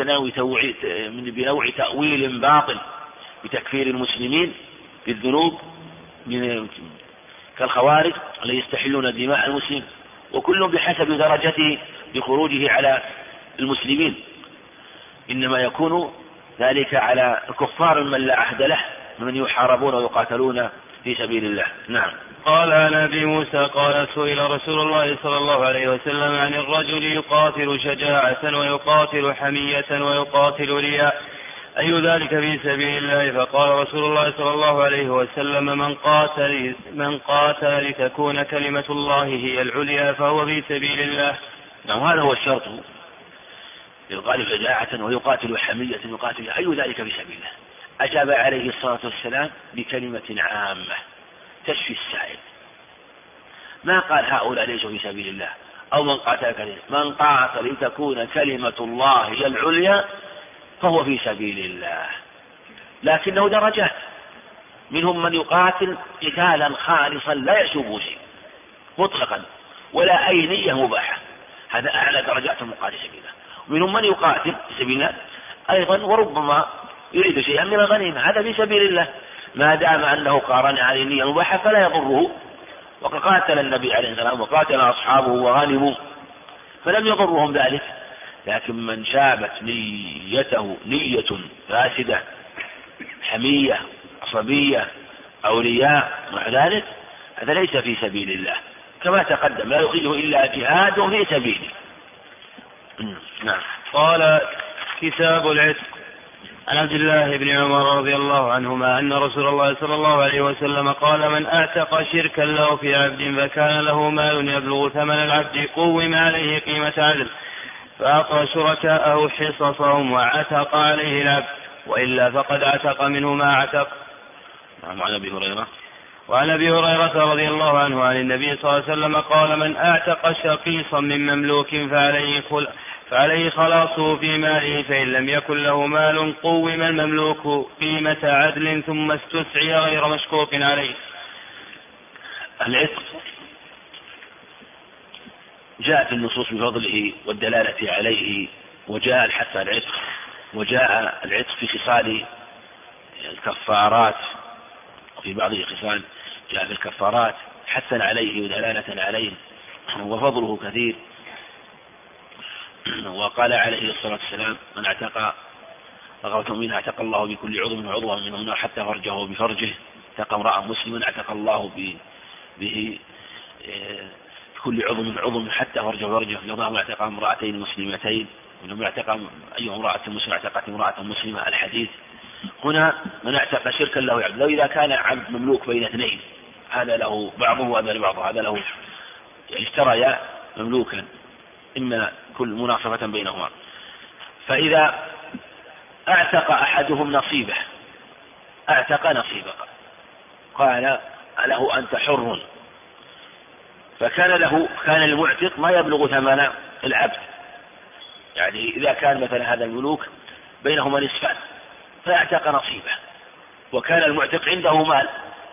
Speaker 2: بنوع تأويل باطل بتكفير المسلمين بالذنوب كالخوارج الذين يستحلون دماء المسلم، وكل بحسب درجته بخروجه على المسلمين، إنما يكون ذلك على الكفار من لا عهد له من يحاربون ويقاتلون في سبيل الله. نعم.
Speaker 1: قال عن أبي موسى قال: سئل رسول الله صلى الله عليه وسلم عن الرجل يقاتل شجاعة ويقاتل حمية ويقاتل رياء، أي ذلك في سبيل الله؟ فقال رسول الله صلى الله عليه وسلم: من قاتل لتكون كلمة الله هي العليا فهو في سبيل الله.
Speaker 2: نعم، هذا هو الشرط، يقاتل شجاعة ويقاتل حمية ويقاتل، أي ذلك في سبيل الله. أجاب عليه الصلاة والسلام بكلمة عامة تشفي السائل، ما قال هؤلاء ليسوا في سبيل الله أو من قاتل كلمة، من قاتل لتكون كلمة الله هي العليا فهو في سبيل الله. لكنه درجات، منهم من يقاتل قتالا خالصا لا يشوب شيء مطلقا ولا أي نية مباحة، هذا أعلى درجات المقاتل سبيل الله. ومنهم من يقاتل في سبيل الله أيضا وربما يريد شيئا من الغنيمة، هذا في سبيل الله، ما دام أنه قارن على النية المباحة فلا يضره. وقد قاتل النبي عليه السلام وقاتل أصحابه وغنموا فلم يضرهم ذلك. لكن من شابت نيته نية فاسدة حمية عصبية أو رياء مع ذلك، هذا ليس في سبيل الله، كما تقدم لا يخرجه إلا جهاد في سبيله. نعم.
Speaker 1: قال: كتاب العتق. عن عبد الله بن عمر رضي الله عنهما أن رسول الله صلى الله عليه وسلم قال: من أعتق شركا له في عبد فكان له مال يبلغ ثمن العبد قوم عليه قيمة عدل، فأعطى شركاءه حصصهم وعتق عليه العبد، وإلا فقد عتق منه ما عتق. وعن أبي هريرة رضي الله عنه عن النبي صلى الله عليه وسلم قال: من أعتق شقيصا من مملوك فعليه خلاصه في ماله، فإن لم يكن له مال قوم المملوك قيمة عدل ثم استسعي غير مشكوك عليه.
Speaker 2: العتق جاءت النصوص بفضله والدلالة عليه، وجاء الحث على العتق، وجاء العتق في خصال الكفارات، وفي بعض الخصال جاء في الكفارات حثا عليه ودلالة عليه، وفضله كثير. وقال عليه الصلاة والسلام: من اعتق رغبة منها اعتق الله بكل عضو عضوا منه النار حتى فرجه بفرجه. اعتق امرأ مسلما اعتق الله به كل عضو حتى فرجه بفرجه. اللهم اعتق امرأتين مسلمتين، ولما اعتق أي امرأة مسلمة اعتقت امرأة مسلمة. الحديث هنا: من اعتق شركا له عبد. لو إذا كان عبد مملوك بين اثنين، هذا له بعضه وهذا لبعضه، هذا له يعني اشترى مملوكا، إما كل مناصفة بينهما، فإذا اعتق أحدهم نصيبه، اعتق نصيبه، قال له: أنت حر. كان المعتق ما يبلغ ثمن العبد. يعني إذا كان مثلا هذا الملوك بينهما نصفان فاعتق نصيبه، وكان المعتق عنده مال،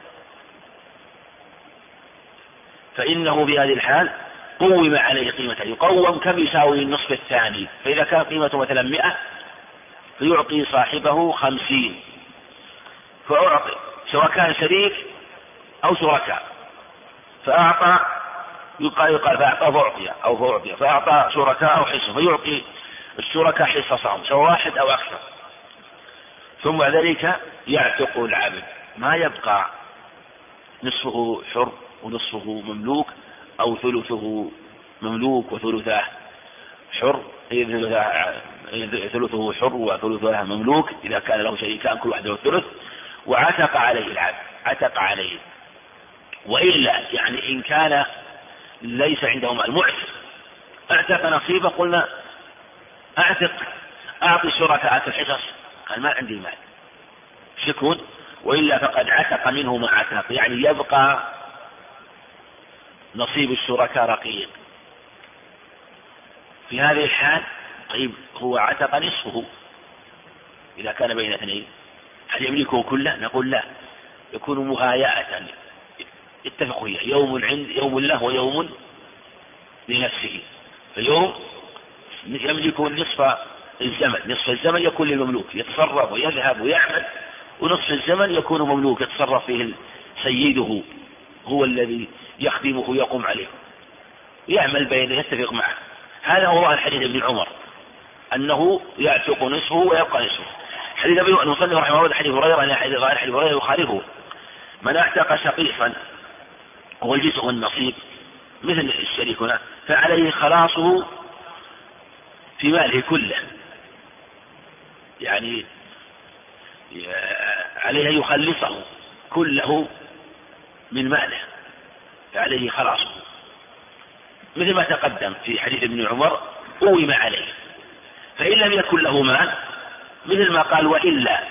Speaker 2: فإنه في هذه الحال قوم عليه قيمته، يقوم كم يساوي النصف الثاني. فإذا كان قيمته مثلا 100 فيعطي صاحبه 50، فأعطي سواء كان شريك أو شركاء، فأعطى يقال فأعطى فأعطى شركاء أو حصة، فيعطي الشركاء حصصهم سواء واحد أو أكثر. ثم ذلك يعتق العبد، ما يبقى نصفه حر ونصفه مملوك، أو ثلثه مملوك وثلثه حر، ثلثه حر وثلثه مملوك إذا كان له شريكان كل واحد له الثلث، وعتق عليه العبد، عتق عليه. وإلا يعني إن كان ليس عنده مال، معتق اعتق نصيبه، قلنا أعطي الشركاء الحصص، قال: ما عندي مال، شكون؟ وإلا فقد عتق منه ما عتق، يعني يبقى نصيب الشركاء رقيق. في هذه الحال طيب هو عتق نصفه إذا كان بين اثنين، هل يملكه كله؟ نقول لا، يكون مهايئة، يتفقوا هي يوم له ويوم لنفسه. فيوم يملك نصف الزمن يكون للمملوك يتصرف ويذهب ويعمل، ونصف الزمن يكون مملوك يتصرف فيه سيده، هو الذي يخدمه ويقوم عليه، يعمل بينه يتفق معه. هذا هو الحديث ابن عمر، أنه يعتق نصفه ويبقى نصفه. حديث ابن المصنف رحمه الله حديث هريرة، حديث هريرة يخالفه: من اعتق شقيقا هو الجزء والنصيب مثل الشريك هنا، فعليه خلاصه في ماله كله، يعني عليه أن يخلصه كله من ماله، فعليه خلاصه، مثل ما تقدم في حديث ابن عمر: قوم عليه. فإن لم يكن له مال، مثل ما قال: وإلا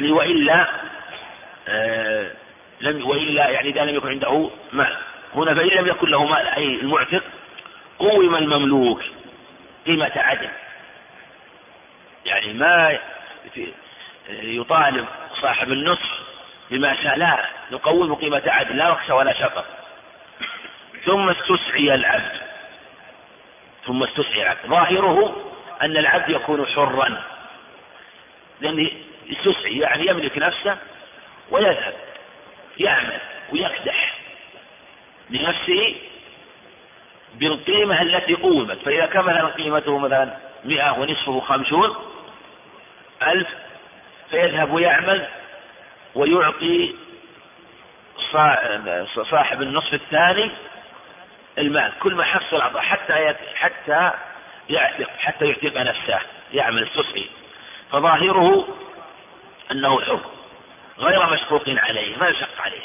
Speaker 2: يعني إذا لم يكن عنده مال. هنا فإن لم يكن له مال أي المعتق، قوم المملوك قيمة عدل، يعني ما يطالب صاحب النصف بما شاء، لا، نقوم قيمة عدل، لا رخص ولا شطر. ثم استسعي العبد، ظاهره أن العبد يكون حرا، لأنه استسعي يعني يملك نفسه ويذهب يعمل ويكدح لنفسه بالقيمة التي قومت. فإذا كمل قيمته مثلا 100 ونصفه 50,000، فيذهب ويعمل ويعطي صاحب النصف الثاني المال، كل ما حصل عطاء حتى يعتق نفسه، يعمل استسعي. فظاهره أنه حر غير مشقوق عليه، ما يشق عليه،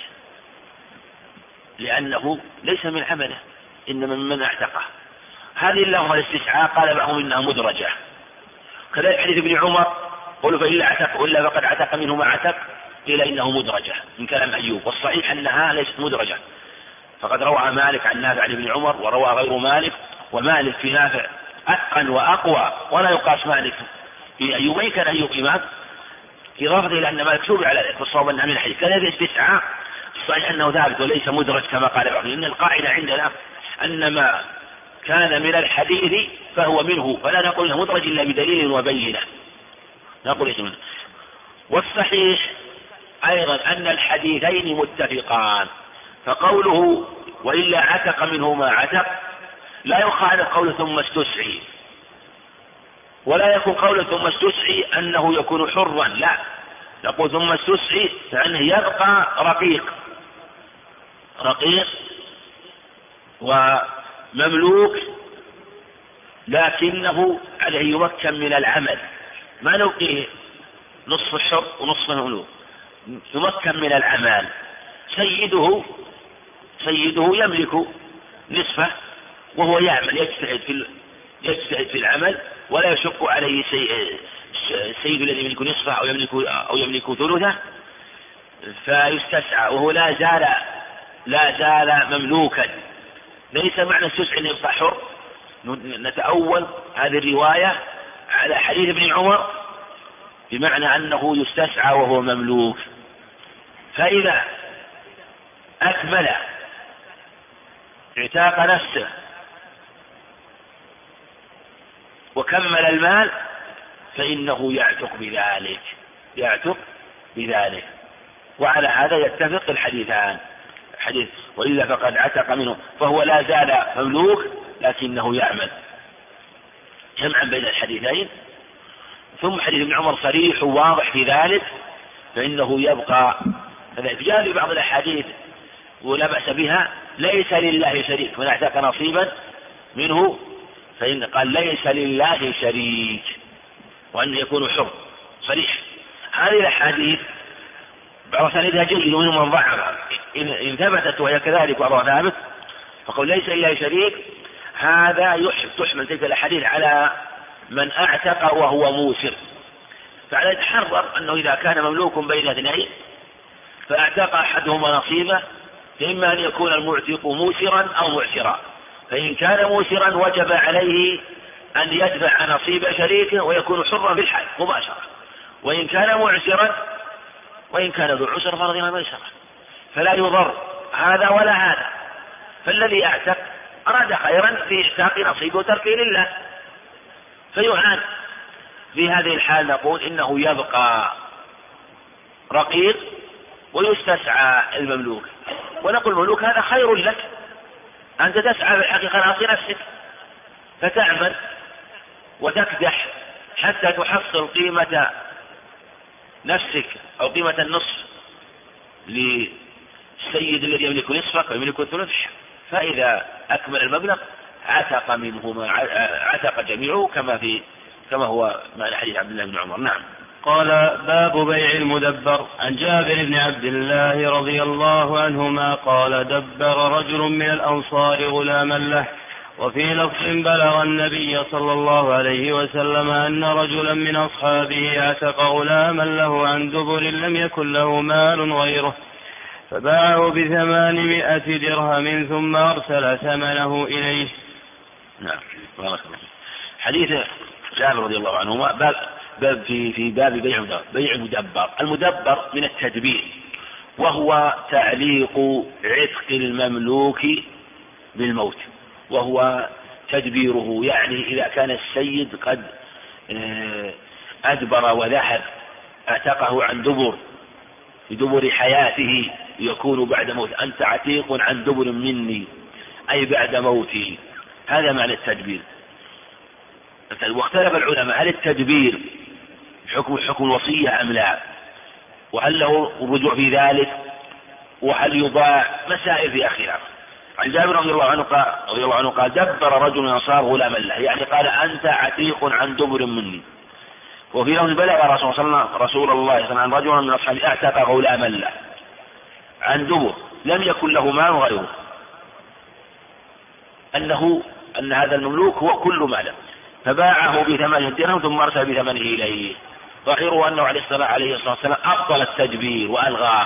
Speaker 2: لأنه ليس من عمله، إنما من اعتقه. هذه اللفظة الاستسعاء قال بعضهم إنها مدرجة. كذلك حديث ابن عمر: قولوا فإلا عتق إلا فقد عتق منه ما عتق، قيل إنه مدرجة من كلام أيوب، والصحيح أنها ليست مدرجة، فقد روى مالك عن نافع عن ابن عمر، وروى غير مالك، ومالك في نافع أتقن وأقوى، ولا يقاس مالك في أيوب، وإن كان أيوب إمام، إضافة إلى أن مالك شوبع على ذلك، والصواب أنها من الحديث. كذلك الاستسعاء الصحيح أنه ثابت وليس مدرج كما قال بعضهم، إن القاعدة عندنا أن ما كان من الحديث فهو منه، فلا نقول انه مدرج الا بدليل وبينه، نقول اسمه. والصحيح ايضا ان الحديثين متفقان، فقوله والا عتق منه ما عتق لا يخالف قوله ثم استسعي، ولا يكون قوله ثم استسعي انه يكون حرا، لا، نقول ثم استسعي فانه يبقى رقيق ومملوك، لكنه عليه يمكن من العمل، ما نلقيه نصف الحر ونصف المملوك، يمكن من العمل. سيده يملك نصفه وهو يعمل، يجتهد في العمل ولا يشق عليه السيد الذي يملك نصفه أو يملك ثلثه، فيستسعى وهو لا زال مملوكا. ليس معنى استسعى أن يبقى حر، نتأول هذه الرواية على حديث ابن عمر بمعنى أنه يستسعى وهو مملوك. فإذا أكمل اعتاق نفسه وكمل المال فإنه يعتق بذلك، وعلى هذا يتفق الحديثان، حديث وإلا فقد عتق منه فهو لا زال مملوك لكنه يعمل، جمعا بين الحديثين. ثم حديث ابن عمر صريح وواضح في ذلك، فإنه يبقى. جاء في بعض الأحاديث ولا بأس بها ليس لله شريك، من اعتق نصيبا منه فإن قال ليس لله شريك، وأن يكون حر صريح. هذه الأحاديث بعض أسانيدها جيد ومنهم من ضعفها، إن ثبتت وهي كذلك وبعضها ثابت، فقول ليس لله شريك هذا تحمل تلك الأحاديث على من اعتق وهو موسر، فعلى يتحرر أنه إذا كان مملوك بين اثنين فاعتق أحدهما نصيبه، فإما أن يكون المعتق موسرا أو معسرا، فإن كان موسرا وجب عليه أن يدفع نصيب شريكه ويكون حرا في الحال مباشرة، وإن كان معسرا وإن كان ذو عسر فرضنا ميسرة، فلا يضر هذا ولا هذا. فالذي اعتق أراد خيرا في اعتاق نصيبه وتركه لله فيعان. في هذه الحال نقول إنه يبقى رقيق ويستسعى المملوك، ونقول المملوك هذا خير لك، أنت تسعى بالحقيقة ناصي نفسك، فتعمل وتكدح حتى تحصل قيمة نفسك أو قيمة النصف للسيد الذي يملك نصفك ويملك الثلث، فإذا أكمل المبلغ عتق منهما، عتق جميعه كما هو معنى حديث عبد الله بن عمر. نعم.
Speaker 1: قال باب بيع المدبر. عن جابر بن عبد الله رضي الله عنهما قال دبر رجل من الأنصار غلاما له، وفي لفظ بلغ النبي صلى الله عليه وسلم أن رجلا من أصحابه عتق غلاما له عن دبر لم يكن له مال غيره، فباعه ب800 درهم ثم أرسل ثمنه إليه.
Speaker 2: نعم. حديث جابر رضي الله عنهما باب في باب بيع المدبر. المدبر من التدبير، وهو تعليق عتق المملوك بالموت، وهو تدبيره، يعني إذا كان السيد قد أدبر وذهب اعتقه عن دبر في دبر حياته يكون بعد موت، أنت عتيق عن دبر مني أي بعد موتي، هذا معنى التدبير. واختلف العلماء هل التدبير حكم الوصية أم لا، وهل له الرجوع في ذلك، وهل يضاع، مسائل في خلاف. عن جابر رضي الله عنه قال دبر رجل من الأنصار غلاما له، يعني قال أنت عتيق عن دبر مني. وفي لفظ بلغ رسول الله صلى الله عليه وسلم عن رجل من أصحابه اعتق غلاما له عن دبر لم يكن له مال غيره، أن هذا المملوك هو كل ماله، فباعه ب8 درهم ثم أرسل بثمنه إليه. ظاهره أنه عليه الصلاة والسلام أبطل التدبير وألغاه.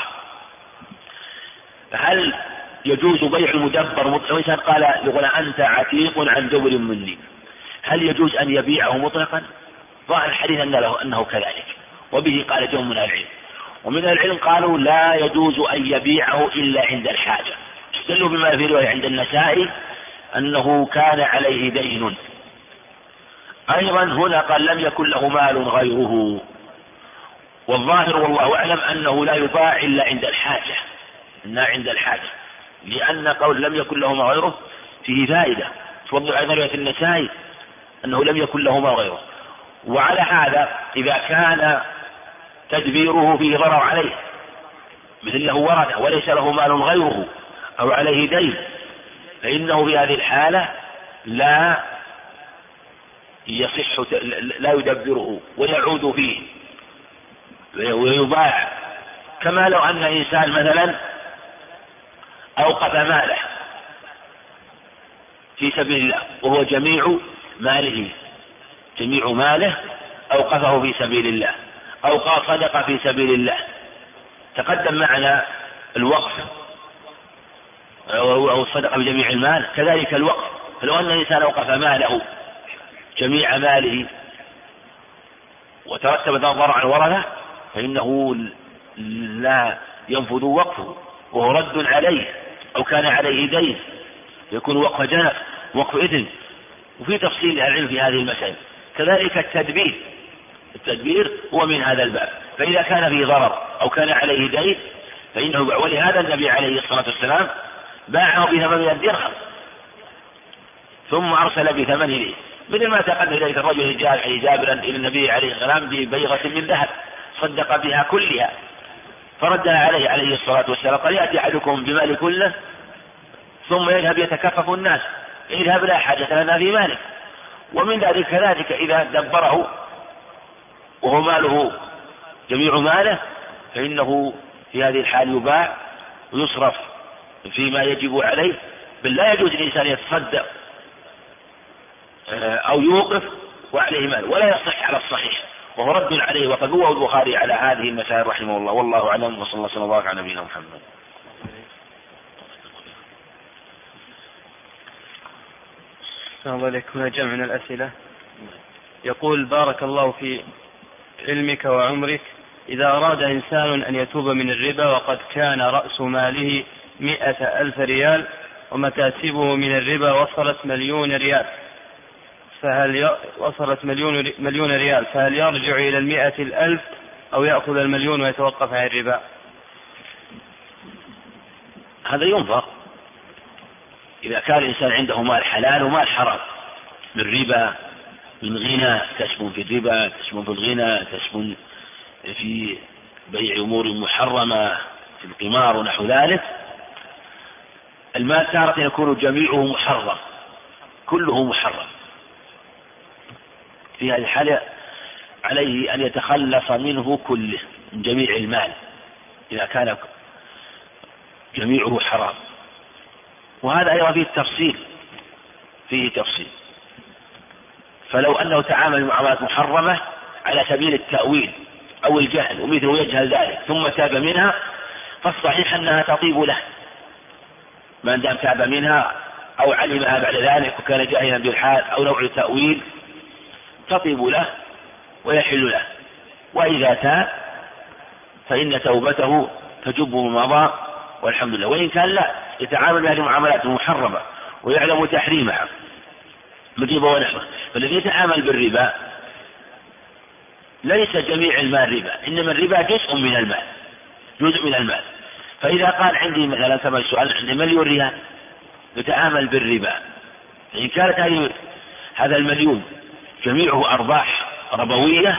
Speaker 2: هل يجوز بيع المدبر مطلقا؟ قال لغلا أنت عتيق عن دبر مني، هل يجوز أن يبيعه مطلقا؟ ظاهر الحديث أنه كذلك، وبه قال جمع من العلم. ومن العلم قالوا لا يجوز أن يبيعه إلا عند الحاجة، استدلوا بما في رواية عند النسائي أنه كان عليه دين. أيضا هنا قال لم يكن له مال غيره، والظاهر والله أعلم أنه لا يباع إلا عند الحاجة، عند الحاجة، لأن قول لم يكن له مال غيره فيه فائدة توضح أيضا رواية النسائي أنه لم يكن له مال غيره. وعلى هذا إذا كان تدبيره فيه ضرر عليه، مثل له ورثة وليس له مال غيره أو عليه دين، فإنه في هذه الحالة لا يصح، لا يدبره ويعود فيه ويباع. كما لو أن إنسان مثلا أوقف ماله في سبيل الله وهو جميع ماله أوقفه في سبيل الله، أو صدق في سبيل الله. تقدم معنا الوقف أو الصدقة بجميع المال، كذلك الوقف. فلو أن الإنسان أوقف ماله جميع ماله وترتب ضرر على الورثة فإنه لا ينفذ وقفه وهو رد عليه، أو كان عليه دين يكون وقف جنف وقف إثم. وفي تفصيل العلم في هذه المسائل. كذلك التدبير هو من هذا الباب، فإذا كان فيه ضرر أو كان عليه دين فإنه يباع. ولهذا النبي عليه الصلاة والسلام باعه ب800 درهم ثم أرسل بثمنه إليه، مثل ما تقدم ذلك الرجل جاء جابرا إلى النبي عليه السلام ببيغة من ذهب صدق بها كلها فردها عليه الصلاة والسلام، قال يأتي أحدكم بمال كله ثم يذهب يتكفف الناس، يذهب لا حاجة لنا في مالك. ومن ذلك كذلك إذا دبره وهو ماله جميع ماله فإنه في هذه الحال يباع ويصرف فيما يجب عليه، بل لا يجوز الإنسان يتصدق أو يوقف وعليه مال، ولا يصح على الصحيح، وهو رد عليه. وقد رواه البخاري على هذه المسائل رحمه الله، والله أعلم، وصلى الله وسلم وبارك على نبينا محمد.
Speaker 1: السلام عليكم. هنا جمع من الأسئلة. يقول: بارك الله في علمك وعمرك، إذا أراد إنسان أن يتوب من الربا وقد كان رأس ماله 100,000 ريال ومكاسبه من الربا وصلت 1,000,000 ريال، مليون ريال، فهل يرجع إلى 100,000 أو يأخذ 1,000,000 ويتوقف عن الربا؟
Speaker 2: هذا ينظر. إذا كان الإنسان عنده مال حلال ومال حرام من ربا، من غنى تسكن في الربا، تسكن في الغنى، تسكن في بيع أمور محرمة في القمار ونحو ذلك، المال تارة يكون جميعه محرم، كله محرم. في هذه الحالة عليه أن يتخلص منه كله، من جميع المال إذا كان جميعه حرام. وهذا أيضا فيه تفصيل. فلو أنه تعامل معاملات محرمة على سبيل التأويل أو الجهل ومثله يجهل ذلك ثم تاب منها، فالصحيح أنها تطيب له ما دام تاب منها أو علمها بعد ذلك وكان جاهلا بالحال أو نوع تأويل، تطيب له ويحل له. وإذا تاب فإن توبته تجب ما مضى والحمد لله. وإن كان لا يتعامل بهذه المعاملات المحرمة ويعلم تحريمها بالربا ونحوه، فالذي يتعامل بالربا ليس جميع المال ربا، إنما الربا جزء من المال. فإذا قال عندي مثلا كما السؤال عندي 1,000,000 ريال يتعامل بالربا، إن كانت هذا 1,000,000 جميعه أرباح ربوية،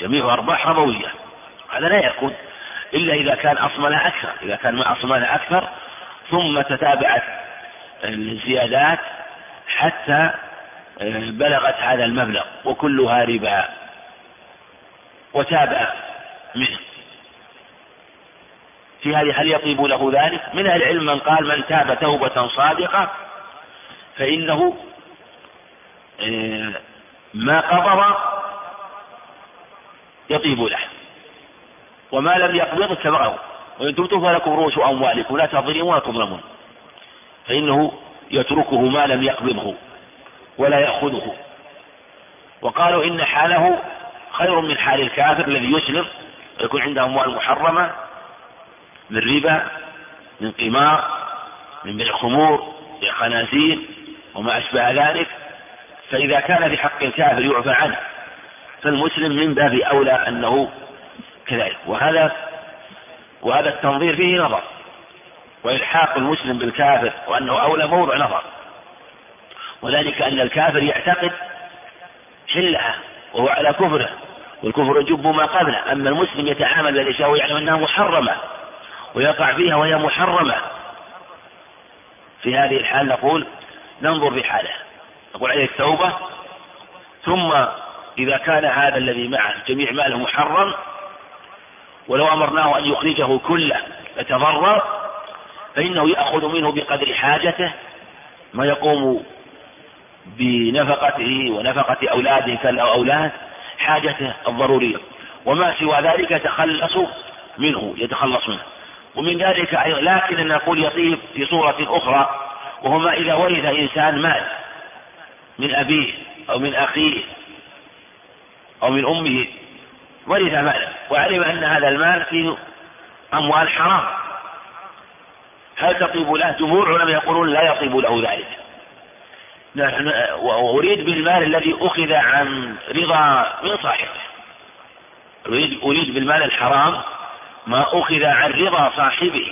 Speaker 2: هذا لا يكون إلا إذا كان أصمله أكثر. إذا كان ما أصمله أكثر ثم تتابعت الزيادات حتى بلغت هذا المبلغ وكلها ربا وتاب منه، في هذه هل يطيب له ذلك؟ من أهل العلم من قال من تاب توبة صادقة فإنه ما قبض يطيب له، وما لم يقبض اتبعه، وإن تبتم فلكم رؤوس أموالكم لا تظلمون ولا تظلمون، فإنه يتركه ما لم يقبضه ولا يأخذه. وقالوا إن حاله خير من حال الكافر الذي يسلم ويكون عنده أموال محرمة من ربا، من قمار، من بيع خمور، بيع خنازير وما أشبه ذلك. فإذا كان في حق الكافر يعفى عنه فالمسلم من باب أولى أنه كذلك. وهذا التنظير فيه نظر، وإلحاق المسلم بالكافر وأنه أولى موضع نظر، وذلك أن الكافر يعتقد حلها وهو على كفره، والكفر يجب ما قبله. أما المسلم يتعامل بالأشياء ويعلم أنها محرمة ويقع فيها وهي محرمة، في هذه الحال نقول ننظر في حاله، نقول عليه التوبة. ثم إذا كان هذا الذي معه جميع ماله محرم ولو أمرناه أن يخرجه كله يتضرر، فإنه يأخذ منه بقدر حاجته ما يقوم بنفقته ونفقة أولاده كالأولاد حاجته الضرورية، وما سوى ذلك يتخلص منه. ومن ذلك لكن نقول يطيب في صورة أخرى، وهما إذا ورث إنسان مال من أبيه أو من أخيه أو من أمه، ورث مالا وعلم أن هذا المال فيه أموال حرام، هل تطيب له؟ جمهور العلماء يقولون لا يطيب له ذلك. وأريد بالمال الذي أخذ عن رضا من صاحبه، أريد بالمال الحرام ما أخذ عن رضا صاحبه.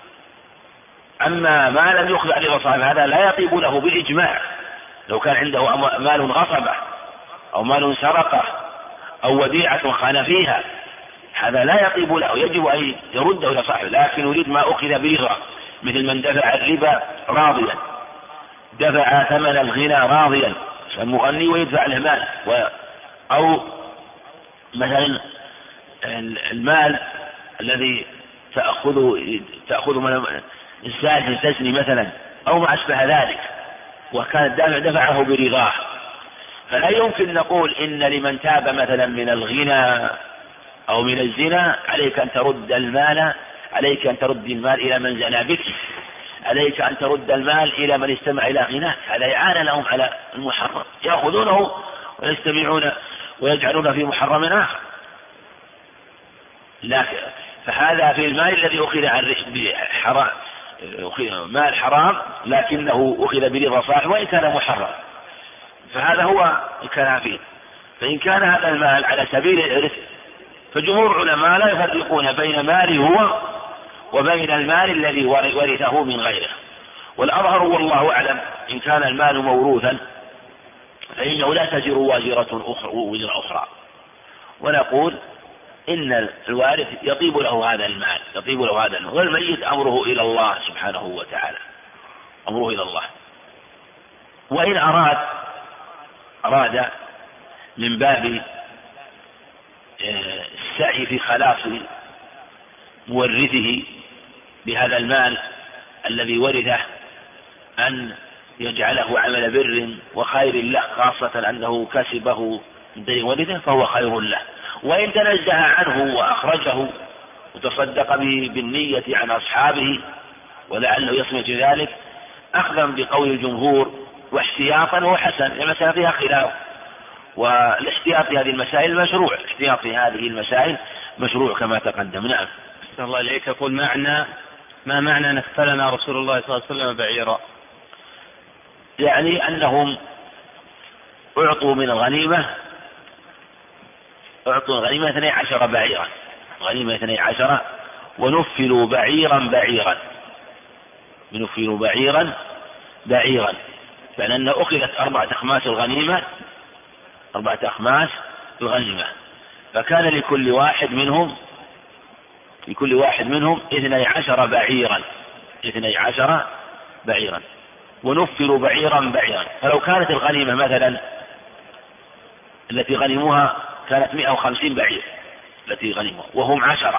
Speaker 2: أما ما لم يأخذ عن رضا صاحبه هذا لا يطيب له بالإجماع. لو كان عنده مال غصبه أو مال سرقه أو وديعة خان فيها هذا لا يطيب له، يجب أن يرده إلى صاحبه. لكن يريد ما أخذ برضا، مثل من دفع الربا راضيا، دفع ثمن الغنى راضيا، فالمغني ويدفع له مال. أو مثلا المال الذي تأخذ من الزاد تزني مثلا أو ما أشبه ذلك، وكان الدافع دفعه برضاه، فلا يمكن نقول إن لمن تاب مثلا من الغنى أو من الزنا عليك أن ترد المال، عليك أن ترد المال إلى من زنى بك، عليك أن ترد المال إلى من استمع إلى غناك. هذا إعانة لهم على المحرم، يأخذونه ويستمعون ويجعلون في محرم آخر. لكن فهذا في المال الذي أخذ عن حرام، مال حرام لكنه أخذ برضا صاحبه وإن كان محرم، فهذا هو الكلام فيه. فإن كان هذا المال على سبيل الإرث فجمهور العلماء لا يفرقون بين ماله هو وبين المال الذي ورثه من غيره. والأظهر والله أعلم إن كان المال موروثا فإنه لا تزر وازرة وزر أخرى، ونقول إن الوارث يطيب له هذا المال، والميت أمره إلى الله سبحانه وتعالى، أمره إلى الله. وإن أراد من باب السعي في خلاص مورثه بهذا المال الذي ورثه أن يجعله عمل بر وخير له، خاصة أنه كسبه من دين ورثه فهو خير له. وإن تنزه عنه وأخرجه وتصدق به بالنية عن أصحابه ولعله يصمت ذلك أخذا بقول الجمهور واحتياطا هو حسن، المسألة فيها خلاف، والاحتياط في هذه المسائل مشروع، الاحتياط في هذه المسائل مشروع كما تقدم. نعم.
Speaker 1: أحسن الله إليك. يقول ما معنى نكفلنا رسول الله صلى الله عليه وسلم بعيرا؟
Speaker 2: يعني أنهم أعطوا من الغنيمة 12 بعيرا، غنيمة 12، ونفلوا بعيرا، لأن أخذت 4 أخماس الغنيمة، 4 أخماس الغنيمة، فكان لكل واحد منهم 12 بعيرا، ونفلوا بعيرا. فلو كانت الغنيمة مثلا التي غنموها كانت 150 بعير التي غنموها وهم 10،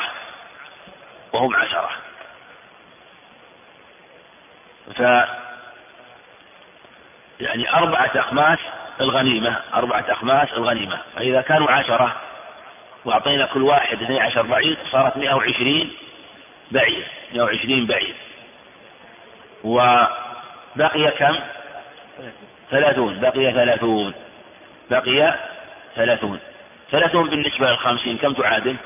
Speaker 2: يعني 4 أخماس الغنيمة، فإذا كانوا 10 وأعطينا كل واحد 12 بعير صارت 120 بعير، وبقي كم؟ 30. بقي 30 بالنسبة ل50 كم تعادل؟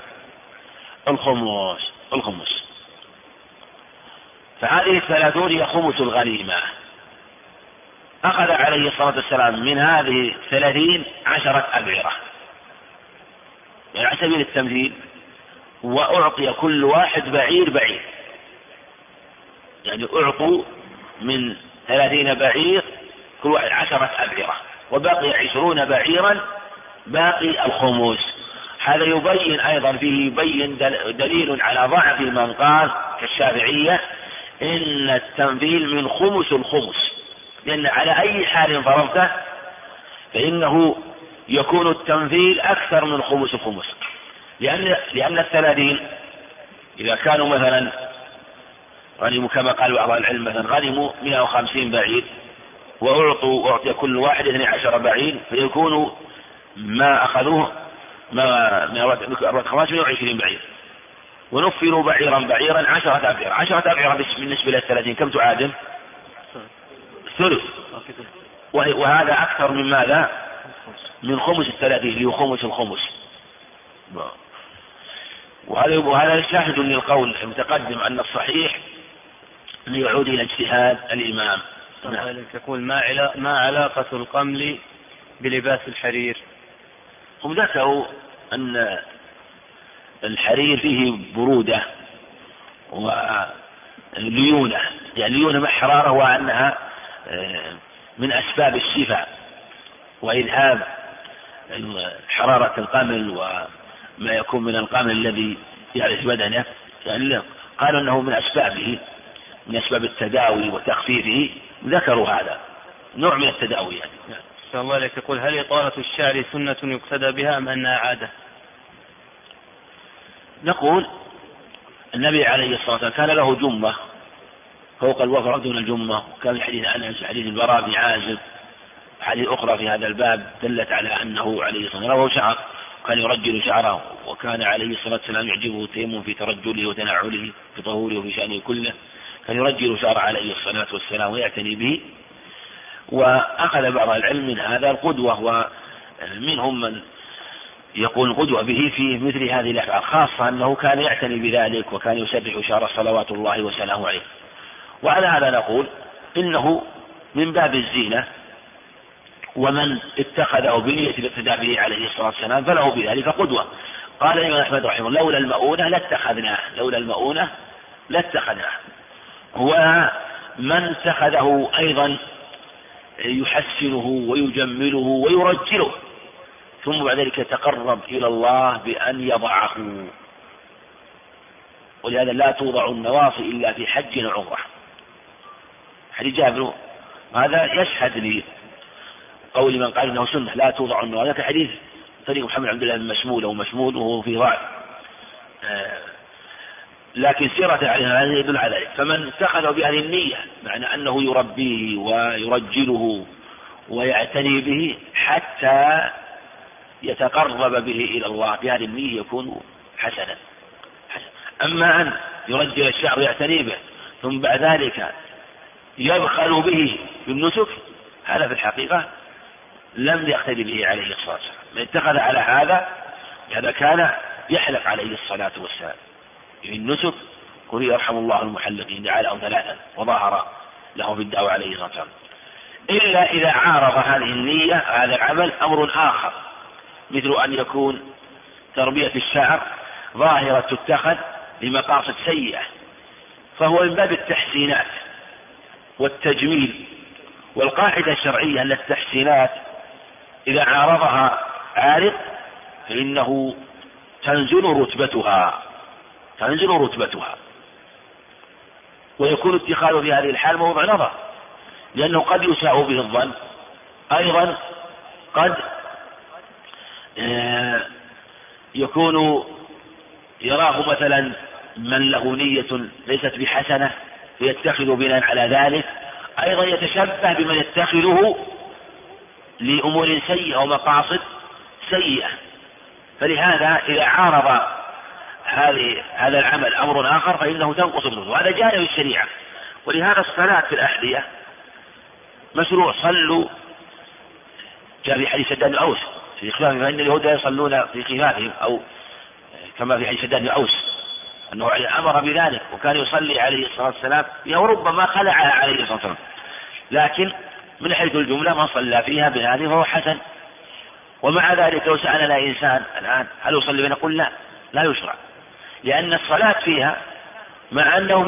Speaker 2: الخمس. فهذه 30 هي خمس الغنيمة، أخذ عليه الصلاة والسلام من هذه 30 10 أبعرة، يعني على سبيل التمثيل، وأعطي كل واحد بعير، يعني أعطوا من 30 بعير كل واحد 10 أبعرة، وبقي 20 بعيرا باقي الخمس. هذا يبين أيضا فيه يبين دليل على ضعف من قال كالشافعية إن التنفيل من خمس الخمس، لأن على أي حال فرضته فإنه يكون التنفيل أكثر من خمس الخمس، لأن 30 إذا كانوا مثلا غنموا كما قال بعض العلم مثلا غنموا 150 بعير وأعطي كل واحد 12 بعير، فيكون ما أخذوه ما 120 بعير، ونفلوا بعيرا 10 أبعرة. 10 أبعرة بالنسبة لل30 كم تعادل؟ ثلث، وهذا أكثر من ماذا؟ من خمس 30 اللي هو خمس الخمس. وهذا شاهد للقول المتقدم أن الصحيح يعود إلى اجتهاد الإمام.
Speaker 1: يقول ما علاقة القمل بلباس الحرير؟
Speaker 2: هم ذكروا أن الحرير فيه برودة وليونة، يعني ليونة مع حرارة، وأنها من أسباب الشفاء وإذهاب حرارة القمل وما يكون من القمل الذي يعرف بدنه، يعني قالوا أنه من أسباب التداوي وتخفيفه، ذكروا هذا نوع من التداوي يعني.
Speaker 1: إن شاء الله لك. يقول هل إطالة الشعر سنة يقتدى بها أم أنها عادة؟
Speaker 2: نقول النبي عليه الصلاة والسلام كان له جمة فوق الوفر دون الجمة، وكان في حديث أنس حديث البراء بن عازب حديث أخرى في هذا الباب دلت على أنه عليه الصلاة والسلام له شعر كان يرجل شعره، وكان عليه الصلاة والسلام يعجبه التيمم في ترجله وتنعله في طهوره وفي شأنه كله، كان يرجل شعره عليه الصلاة والسلام ويعتني به. وأخذ بعض العلم من هذا القدوة، ومنهم من يقول القدوة به في مثل هذه الأفعال، خاصة أنه كان يعتني بذلك وكان يسبح شعره صلوات الله وسلامه عليه. وعلى هذا نقول إنه من باب الزينة، ومن اتخذه بنية الاقتداء به عليه الصلاة والسلام فله بذلك قدوة. قال الإمام أحمد رحمه الله لولا المؤونة لاتخذناه. ومن اتخذه أيضا يحسنه ويجمله ويرجله، ثم بعد ذلك يتقرب إلى الله بأن يضعه، ولهذا لا توضع النواصي إلا في حج وعمرة. حديث جابر هذا يشهد لي قول من قال إنه سنة لا توضع النواصي، هذا حديث طريق محمد عبد الله بن مشمول وهو في ضعف، لكن سيرته عليها هذا يدل على ذلك. فمن اتخذه بهذه النية معنى أنه يربيه ويرجله ويعتني به حتى يتقرب به إلى الله بهذه النية يكون حسنا. أما أن يرجل الشعر ويعتني به ثم بعد ذلك يبخل به بالنسك، هذا في الحقيقة لم يقتدي به عليه الصلاة والسلام. من اتخذ على هذا كان يحلق عليه الصلاة والسلام بالنسك، قل يرحم الله المحلقين جعلهم 3 وظهر له في الدعوة عليه الصلاة والسلام، إلا إذا عارض هذه النية هذا العمل أمر آخر، مثل أن يكون تربية الشعر ظاهرة تتخذ لمقاصد سيئة، فهو من باب التحسينات والتجميل. والقاعدة الشرعية أن التحسينات إذا عارضها عارض فإنه تنزل رتبتها، ويكون اتخاذه في هذه الحال موضع نظر، لأنه قد يساء به الظن، أيضا قد يكون يراه مثلا من له نية ليست بحسنة فيتخذ بناء على ذلك، أيضا يتشبه بمن يتخذه لأمور سيئة ومقاصد سيئة. فلهذا إذا عارض هذا العمل أمر آخر فإنه تنقص منه، وهذا جانب الشريعة. ولهذا الصلاة في الأحذية مشروع، صلوا جاء في حديث شداد بن أوس في خلافهم فإن اليهود يصلون في خلافهم، أو كما في حديث شداد بن أوس أنه أمر بذلك، وكان يصلي عليه الصلاة والسلام وربما خلعها عليه الصلاة والسلام، لكن من حيث الجملة من صلى فيها بهذه فهو حسن. ومع ذلك لو سألنا إنسان الآن هل يصلي بنا؟ نقول لا، لا يشرع، لأن الصلاة فيها مع أنه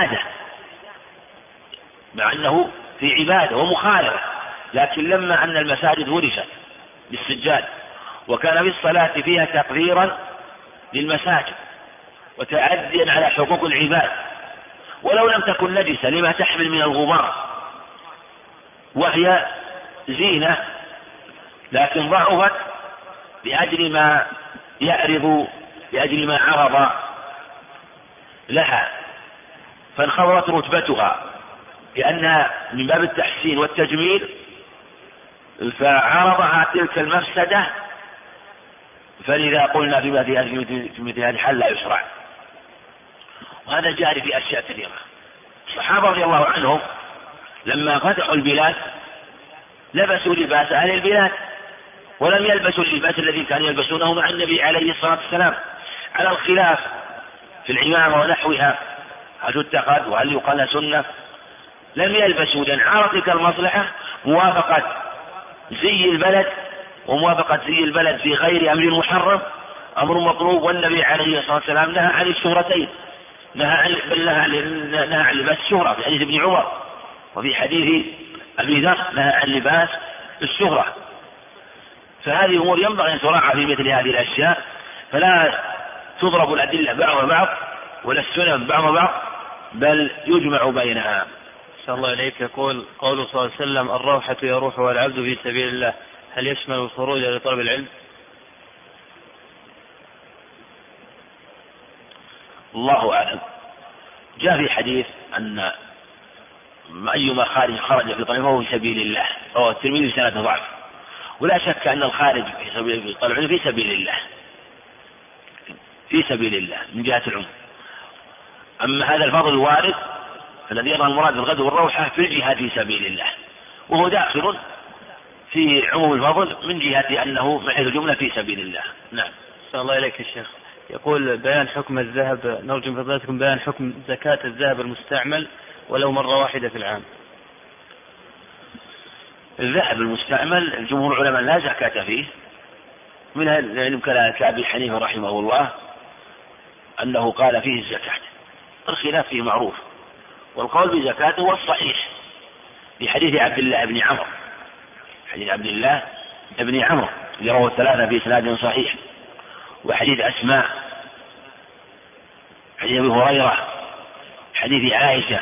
Speaker 2: في عبادة ومخالفة، لكن لما أن المساجد ورثت بالسجاد وكان بالصلاة فيها تقديرا للمساجد وتعديا على حقوق العباد، ولو لم تكن نجسة لما تحمل من الغبار وهي زينة، لكن ضعفت لأجل ما عرض لها فانخفضت رتبتها لأنها من باب التحسين والتجميل، فعرضها تلك المفسدة، فلذا قلنا في مثل هذه الحال لا يشرع. وهذا جاري في أشياء كثيرة. الصحابة رضي الله عنهم لما فتحوا البلاد لبسوا لباس أهل البلاد ولم يلبسوا اللباس الذي كانوا يلبسونه مع النبي عليه الصلاة والسلام، على الخلاف في العمامة ونحوها هل تتخذ وهل يقال سنة. لم يلبسوا لأن عارض المصلحة موافقة زي البلد، وموافقة زي البلد في غير أمر محرم أمر مطلوب، والنبي عليه الصلاة والسلام نهى عن الشهرتين، نهى عن لباس الشهرة في حديث ابن عمر، وفي حديث أبي ذر نهى عن لباس الشهرة. فهذه أمور ينبغي أن تراعى في مثل هذه الأشياء، فلا تضرب الأدلة بعض بعض ولا السنن بعض بعض، بل يجمع بينها.
Speaker 1: صلى الله عليك. يقول قوله صلى الله عليه وسلم الروحة يروحها العبد في سبيل الله، هل يشمل الخروج لطلب العلم؟
Speaker 2: الله أعلم. جاء في حديث أن أيما خارج خرج في طلب فهو في سبيل الله، فهو الترمذي سنة ضعف، ولا شك أن الخارج في طلب العلم في سبيل الله من جهة العموم. أما هذا الفضل الوارد الذي يظهر المراد بالغزو والروحة في الجهاد في سبيل الله، وهو داخل في عموم الفضل من جهة أنه من حيث الجملة في سبيل الله. نعم.
Speaker 1: صلى الله عليك يا شيخ. يقول بيان حكم الذهب، نرجو من فضلاتكم بيان حكم زكاة الذهب المستعمل ولو مرة واحدة في العام.
Speaker 2: الذهب المستعمل الجمهور العلماء لا زكاة فيه، من العلم كأبي حنيفة رحمه الله أنه قال فيه الزكاة، الخلاف فيه معروف، والقول بزكاته هو الصحيح في حديث عبد الله بن عمرو، حديث عبد الله بن عمرو اللي رواه الثلاثة في إسناد صحيح، وحديث أسماء، حديث أبي هريرة، حديث عائشة،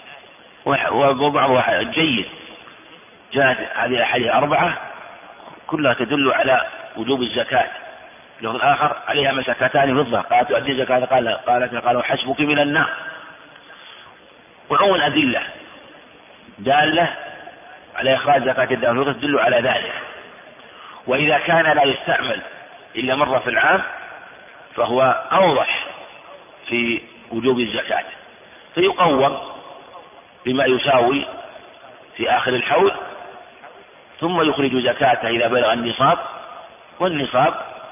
Speaker 2: وبعضها جيد. جاءت هذه الأحاديث أربعة كلها تدل على وجوب الزكاة. له الآخر عليها مسكتان فضة، قالت تؤدي الزكاة، قالوا حسبك من النار. وعموم الأدلة دالة على إخراج زكاة الذهب والفضة تدل على ذلك. وإذا كان لا يستعمل إلا مرة في العام فهو أوضح في وجوب الزكاة، فيقوم بما يساوي في آخر الحول، ثم يخرج زكاته إذا بلغ النصاب، والنصاب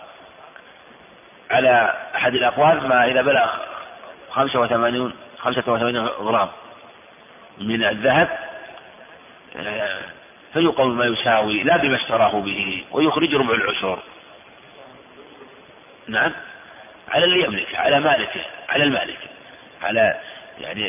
Speaker 2: على أحد الأقوال ما إذا بلغ 85 غرام من الذهب، فيقوم بما يساوي لا بما اشتراه به، ويخرج ربع العشر. نعم، على اللي يملك، على مالكه، على المالك، على يعني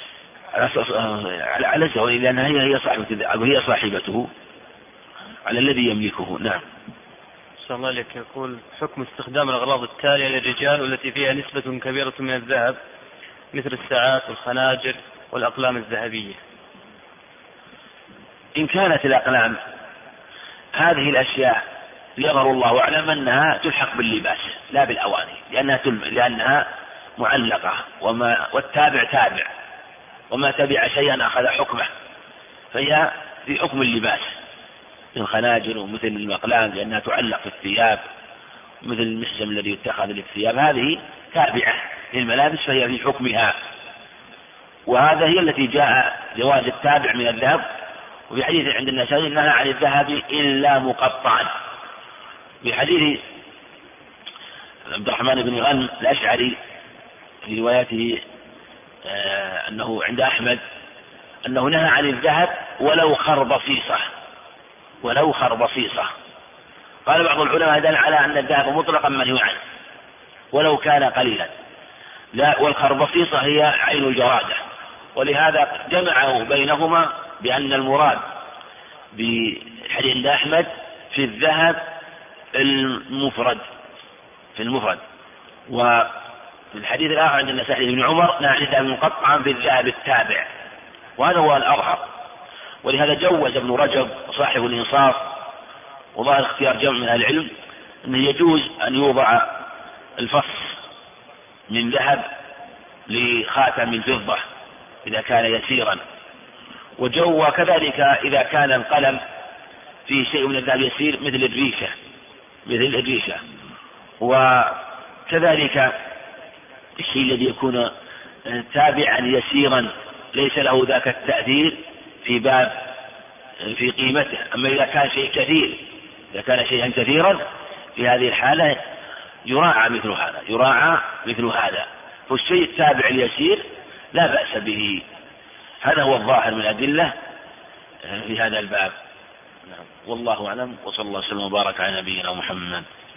Speaker 2: على الزوج، لأنها هي صاحبته، على الذي يملكه. نعم.
Speaker 1: صلى الله عليك. يقول حكم استخدام الأغراض التالية للرجال والتي فيها نسبة كبيرة من الذهب مثل الساعات والخناجر والأقلام الذهبية.
Speaker 2: إن كانت الأقلام هذه الأشياء يظهر الله أعلم أنها تلحق باللباس لا بالأواني، لأنها معلقة، والتابع تابع، وما تبع شيئا أخذ حكمه، فهي في حكم اللباس، مثل الخناجر ومثل الأقلام لأنها تعلق في الثياب، مثل المحزم الذي يتخذ للثياب، هذه تابعة للملابس فهي في حكمها. وهذا هي التي جاء جواز التابع من الذهب. وفي حديث عند النسائي نهى عن الذهب إلا مقطعا، في حديث عبد الرحمن بن غنم الأشعري في روايته أنه عند أحمد أنه نهى عن الذهب ولو خربصيصة، ولو خربصيصة. قال بعض العلماء دل على أن الذهب مطلقا منهي عنه ولو كان قليلا، لا، والخربصيصة هي عين الجرادة، ولهذا جمعوا بينهما بأن المراد بحديث أحمد في الذهب المفرد، في المفرد، وفي الحديث الآخر عند النسائي بن عمر نعني الذهب مقطعا في الذهب التابع، وهذا هو الأظهر. ولهذا جوز ابن رجب وصاحب الإنصاف وظاهر اختيار جمع من أهل العلم أنه يجوز أن يوضع الفص من ذهب لخاتم من فضة إذا كان يسيرا، وكذلك إذا كان القلم فيه شيء من الذهب يسير مثل الريشة، وكذلك الشيء الذي يكون تابعا يسيرا ليس له ذاك التأثير في قيمته. أما إذا كان شيء كثير، إذا كان شيئا كثيرا في هذه الحالة يراعى مثل هذا، فالشيء التابع اليسير لا بأس به. هذا هو الظاهر من الأدلة في هذا الباب. والله أعلم، وصلى الله وسلم وبارك على نبينا محمد.